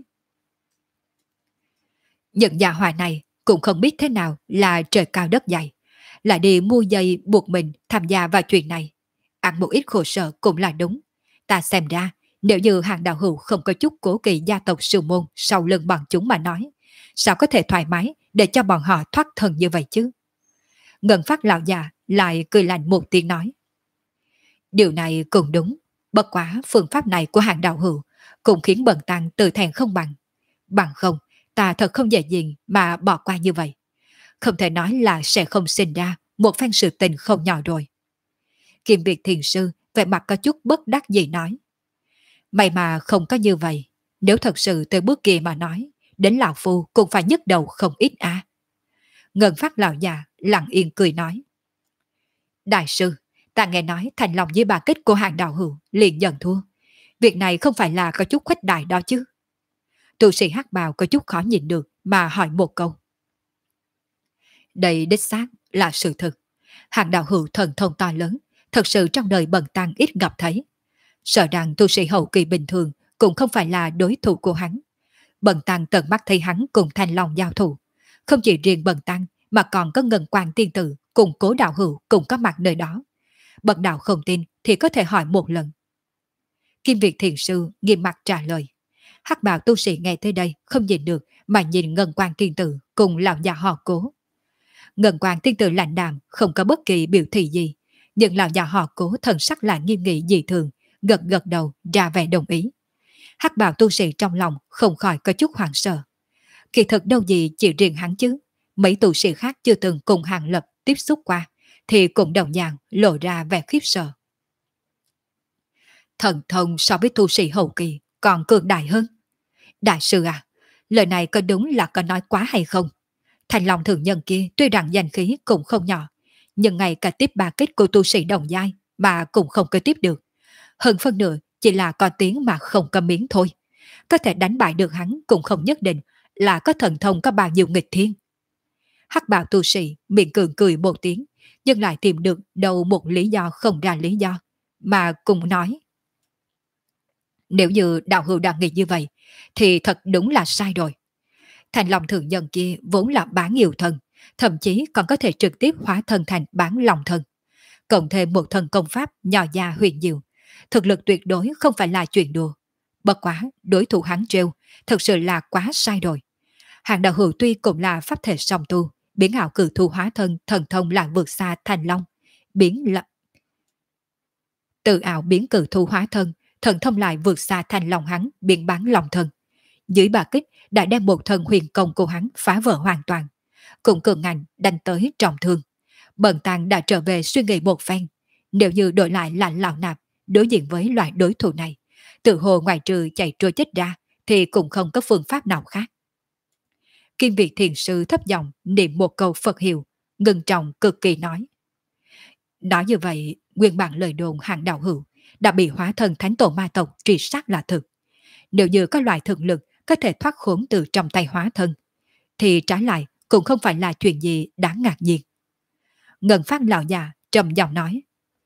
Những gia hỏa này cũng không biết thế nào là trời cao đất dày. lại đi mua dây buộc mình tham gia vào chuyện này. Ăn một ít khổ sở cũng là đúng. Ta xem ra, nếu như hàng đạo hữu không có chút cố kỵ gia tộc sư môn sau lưng bọn chúng mà nói, sao có thể thoải mái để cho bọn họ thoát thân như vậy chứ? Ngân Phát lão già lại cười lạnh một tiếng nói. Điều này cũng đúng, bất quá phương pháp này của hàng đạo hữu cũng khiến bần tăng tự thẹn không bằng. Bằng không, ta thật không dễ dàng mà bỏ qua như vậy. Không thể nói là sẽ không sinh ra một phen sự tình không nhỏ rồi. Kim Việt Thiền Sư vẻ mặt có chút bất đắc dĩ nói. May mà không có như vậy, nếu thật sự tới bước kia mà nói, đến lão phu cũng phải nhức đầu không ít à. Ngân Phát lão già lặng yên cười nói. Đại sư, ta nghe nói thành lòng với bà kích của hàng đạo hữu liền dần thua. Việc này không phải là có chút khuếch đại đó chứ. Tu sĩ hắc bào có chút khó nhìn được mà hỏi một câu. Đây đích xác là sự thực. Hàng đạo hữu thần thông to lớn, thật sự trong đời bần tăng ít gặp thấy. Sợ rằng tu sĩ hậu kỳ bình thường cũng không phải là đối thủ của hắn. Bần tăng tận mắt thấy hắn cùng Thanh Long giao thủ. Không chỉ riêng bần tăng mà còn có Ngân Quang tiên tử cùng Cố đạo hữu cùng có mặt nơi đó. Bậc đạo không tin thì có thể hỏi một lần. Kim Việt Thiền Sư nghiêm mặt trả lời. Hắc bào tu sĩ nghe tới đây không nhìn được mà nhìn Ngân Quang tiên tử cùng lão già họ Cố. Ngân Quang tiên tử lạnh đạm không có bất kỳ biểu thị gì, nhưng lão già họ Cố thần sắc lại nghiêm nghị dị thường, gật gật đầu ra vẻ đồng ý. Hắc bào tu sĩ trong lòng không khỏi có chút hoảng sợ. Kỳ thực đâu gì chỉ riêng hắn chứ, mấy tu sĩ khác chưa từng cùng Hàng Lập tiếp xúc qua thì cũng đồng dạng lộ ra vẻ khiếp sợ. Thần thông so với tu sĩ hậu kỳ còn cường đại hơn. Đại sư à, lời này có đúng là có nói quá hay không? Thành Long thượng nhân kia tuy rằng danh khí cũng không nhỏ, nhưng ngay cả tiếp ba kích của tu sĩ đồng giai mà cũng không có tiếp được. Hơn phân nửa chỉ là có tiếng mà không có miếng thôi. Có thể đánh bại được hắn cũng không nhất định là có thần thông có bao nhiêu nghịch thiên. Hắc bào tu sĩ miệng cường cười một tiếng, nhưng lại tìm được đâu một lý do không ra lý do, mà cùng nói. Nếu như đạo hữu đang nghĩ như vậy, thì thật đúng là sai rồi. Thành Long thượng nhân kia vốn là bán yêu thân, thậm chí còn có thể trực tiếp hóa thân thành bán lòng thân. Cộng thêm một thần công pháp nhỏ già huyền diệu, thực lực tuyệt đối không phải là chuyện đùa. Bất quá, đối thủ hắn trêu, thật sự là quá sai rồi. Hàng đạo hữu tuy cũng là pháp thể song tu, biến ảo cử thu hóa thân thần thông lại vượt xa Thành Long, biến là tự ảo biến cử thu hóa thân, thần thông lại vượt xa Thành Long hắn biến bán lòng thân. Dưới bà kích đã đem một thần huyền công của hắn phá vỡ hoàn toàn, cũng cường ngành đánh tới trọng thương. Bần tăng đã trở về suy nghĩ một phen, nếu như đổi lại là lão nạp đối diện với loại đối thủ này, tự hồ ngoài trừ chạy trôi chết ra thì cũng không có phương pháp nào khác. Kim Việt Thiền Sư thấp giọng niệm một câu Phật hiệu, ngưng trọng cực kỳ nói. Nói như vậy, nguyên bản lời đồn Hàng đạo hữu đã bị hóa thân thánh tổ ma tộc truy sát là thực. Nếu như có loại thực lực có thể thoát khốn từ trong tay hóa thân, thì trái lại cũng không phải là chuyện gì đáng ngạc nhiên. Ngân Phát lão già trầm giọng nói.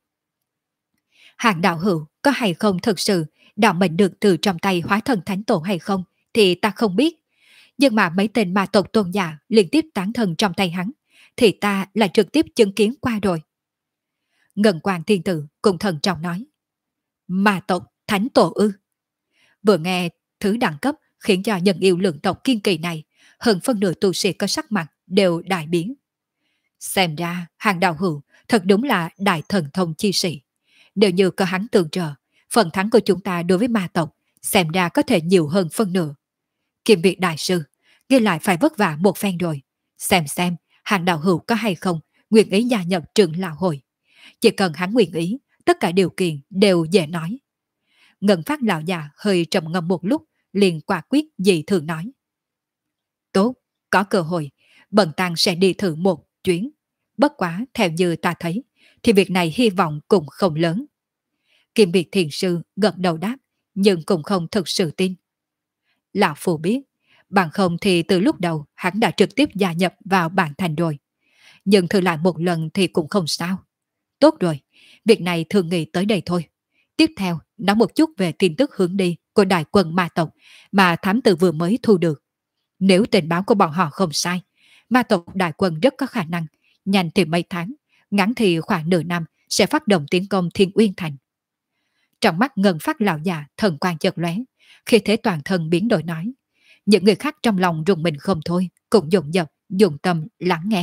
Hàng đạo hữu có hay không thực sự đạo mệnh được từ trong tay hóa thân thánh tổ hay không thì ta không biết. Nhưng mà mấy tên ma tộc tôn giả liên tiếp tán thân trong tay hắn thì ta là trực tiếp chứng kiến qua rồi. Ngân Quang thiên tử cùng thần trọng nói. Ma tộc thánh tổ ư? Vừa nghe thứ đẳng cấp khiến cho nhân yêu lượng tộc kiên kỳ này, hơn phân nửa tu sĩ có sắc mặt đều đại biến. Xem ra Hàng đạo hữu thật đúng là đại thần thông chi sĩ. Nếu như có hắn tương trợ, phần thắng của chúng ta đối với ma tộc xem ra có thể nhiều hơn phân nửa. Kim Việt đại sư, ghi lại phải vất vả một phen rồi. Xem Hàng đạo hữu có hay không nguyện ý gia nhập trưởng lão hội. Chỉ cần hắn nguyện ý, tất cả điều kiện đều dễ nói. Ngân Phát lão già hơi trầm ngâm một lúc, liền quả quyết dị thường nói. Tốt, có cơ hội, bần tăng sẽ đi thử một chuyến. Bất quá theo như ta thấy, thì việc này hy vọng cũng không lớn. Kim Việt Thiền Sư gật đầu đáp, nhưng cũng không thực sự tin. Lão Phu biết, bằng không thì từ lúc đầu hắn đã trực tiếp gia nhập vào bản thành rồi. Nhưng thử lại một lần thì cũng không sao. Tốt rồi, việc này thường nghĩ tới đây thôi. Tiếp theo, nói một chút về tin tức hướng đi của đại quân ma tộc mà thám tử vừa mới thu được. Nếu tình báo của bọn họ không sai, ma tộc đại quân rất có khả năng nhanh thì mấy tháng, ngắn thì khoảng nửa năm sẽ phát động tiến công Thiên Uyên Thành. Trong mắt Ngân Phát lão già thần quang chợt lóe, khi thế toàn thân biến đổi nói. Những người khác trong lòng rùng mình không thôi, cũng dồn dập, dùng tâm lắng nghe.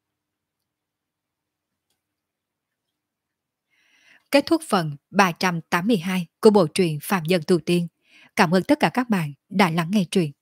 Kết thúc phần 382 của bộ truyện Phạm Nhân Tu Tiên. Cảm ơn tất cả các bạn đã lắng nghe truyện.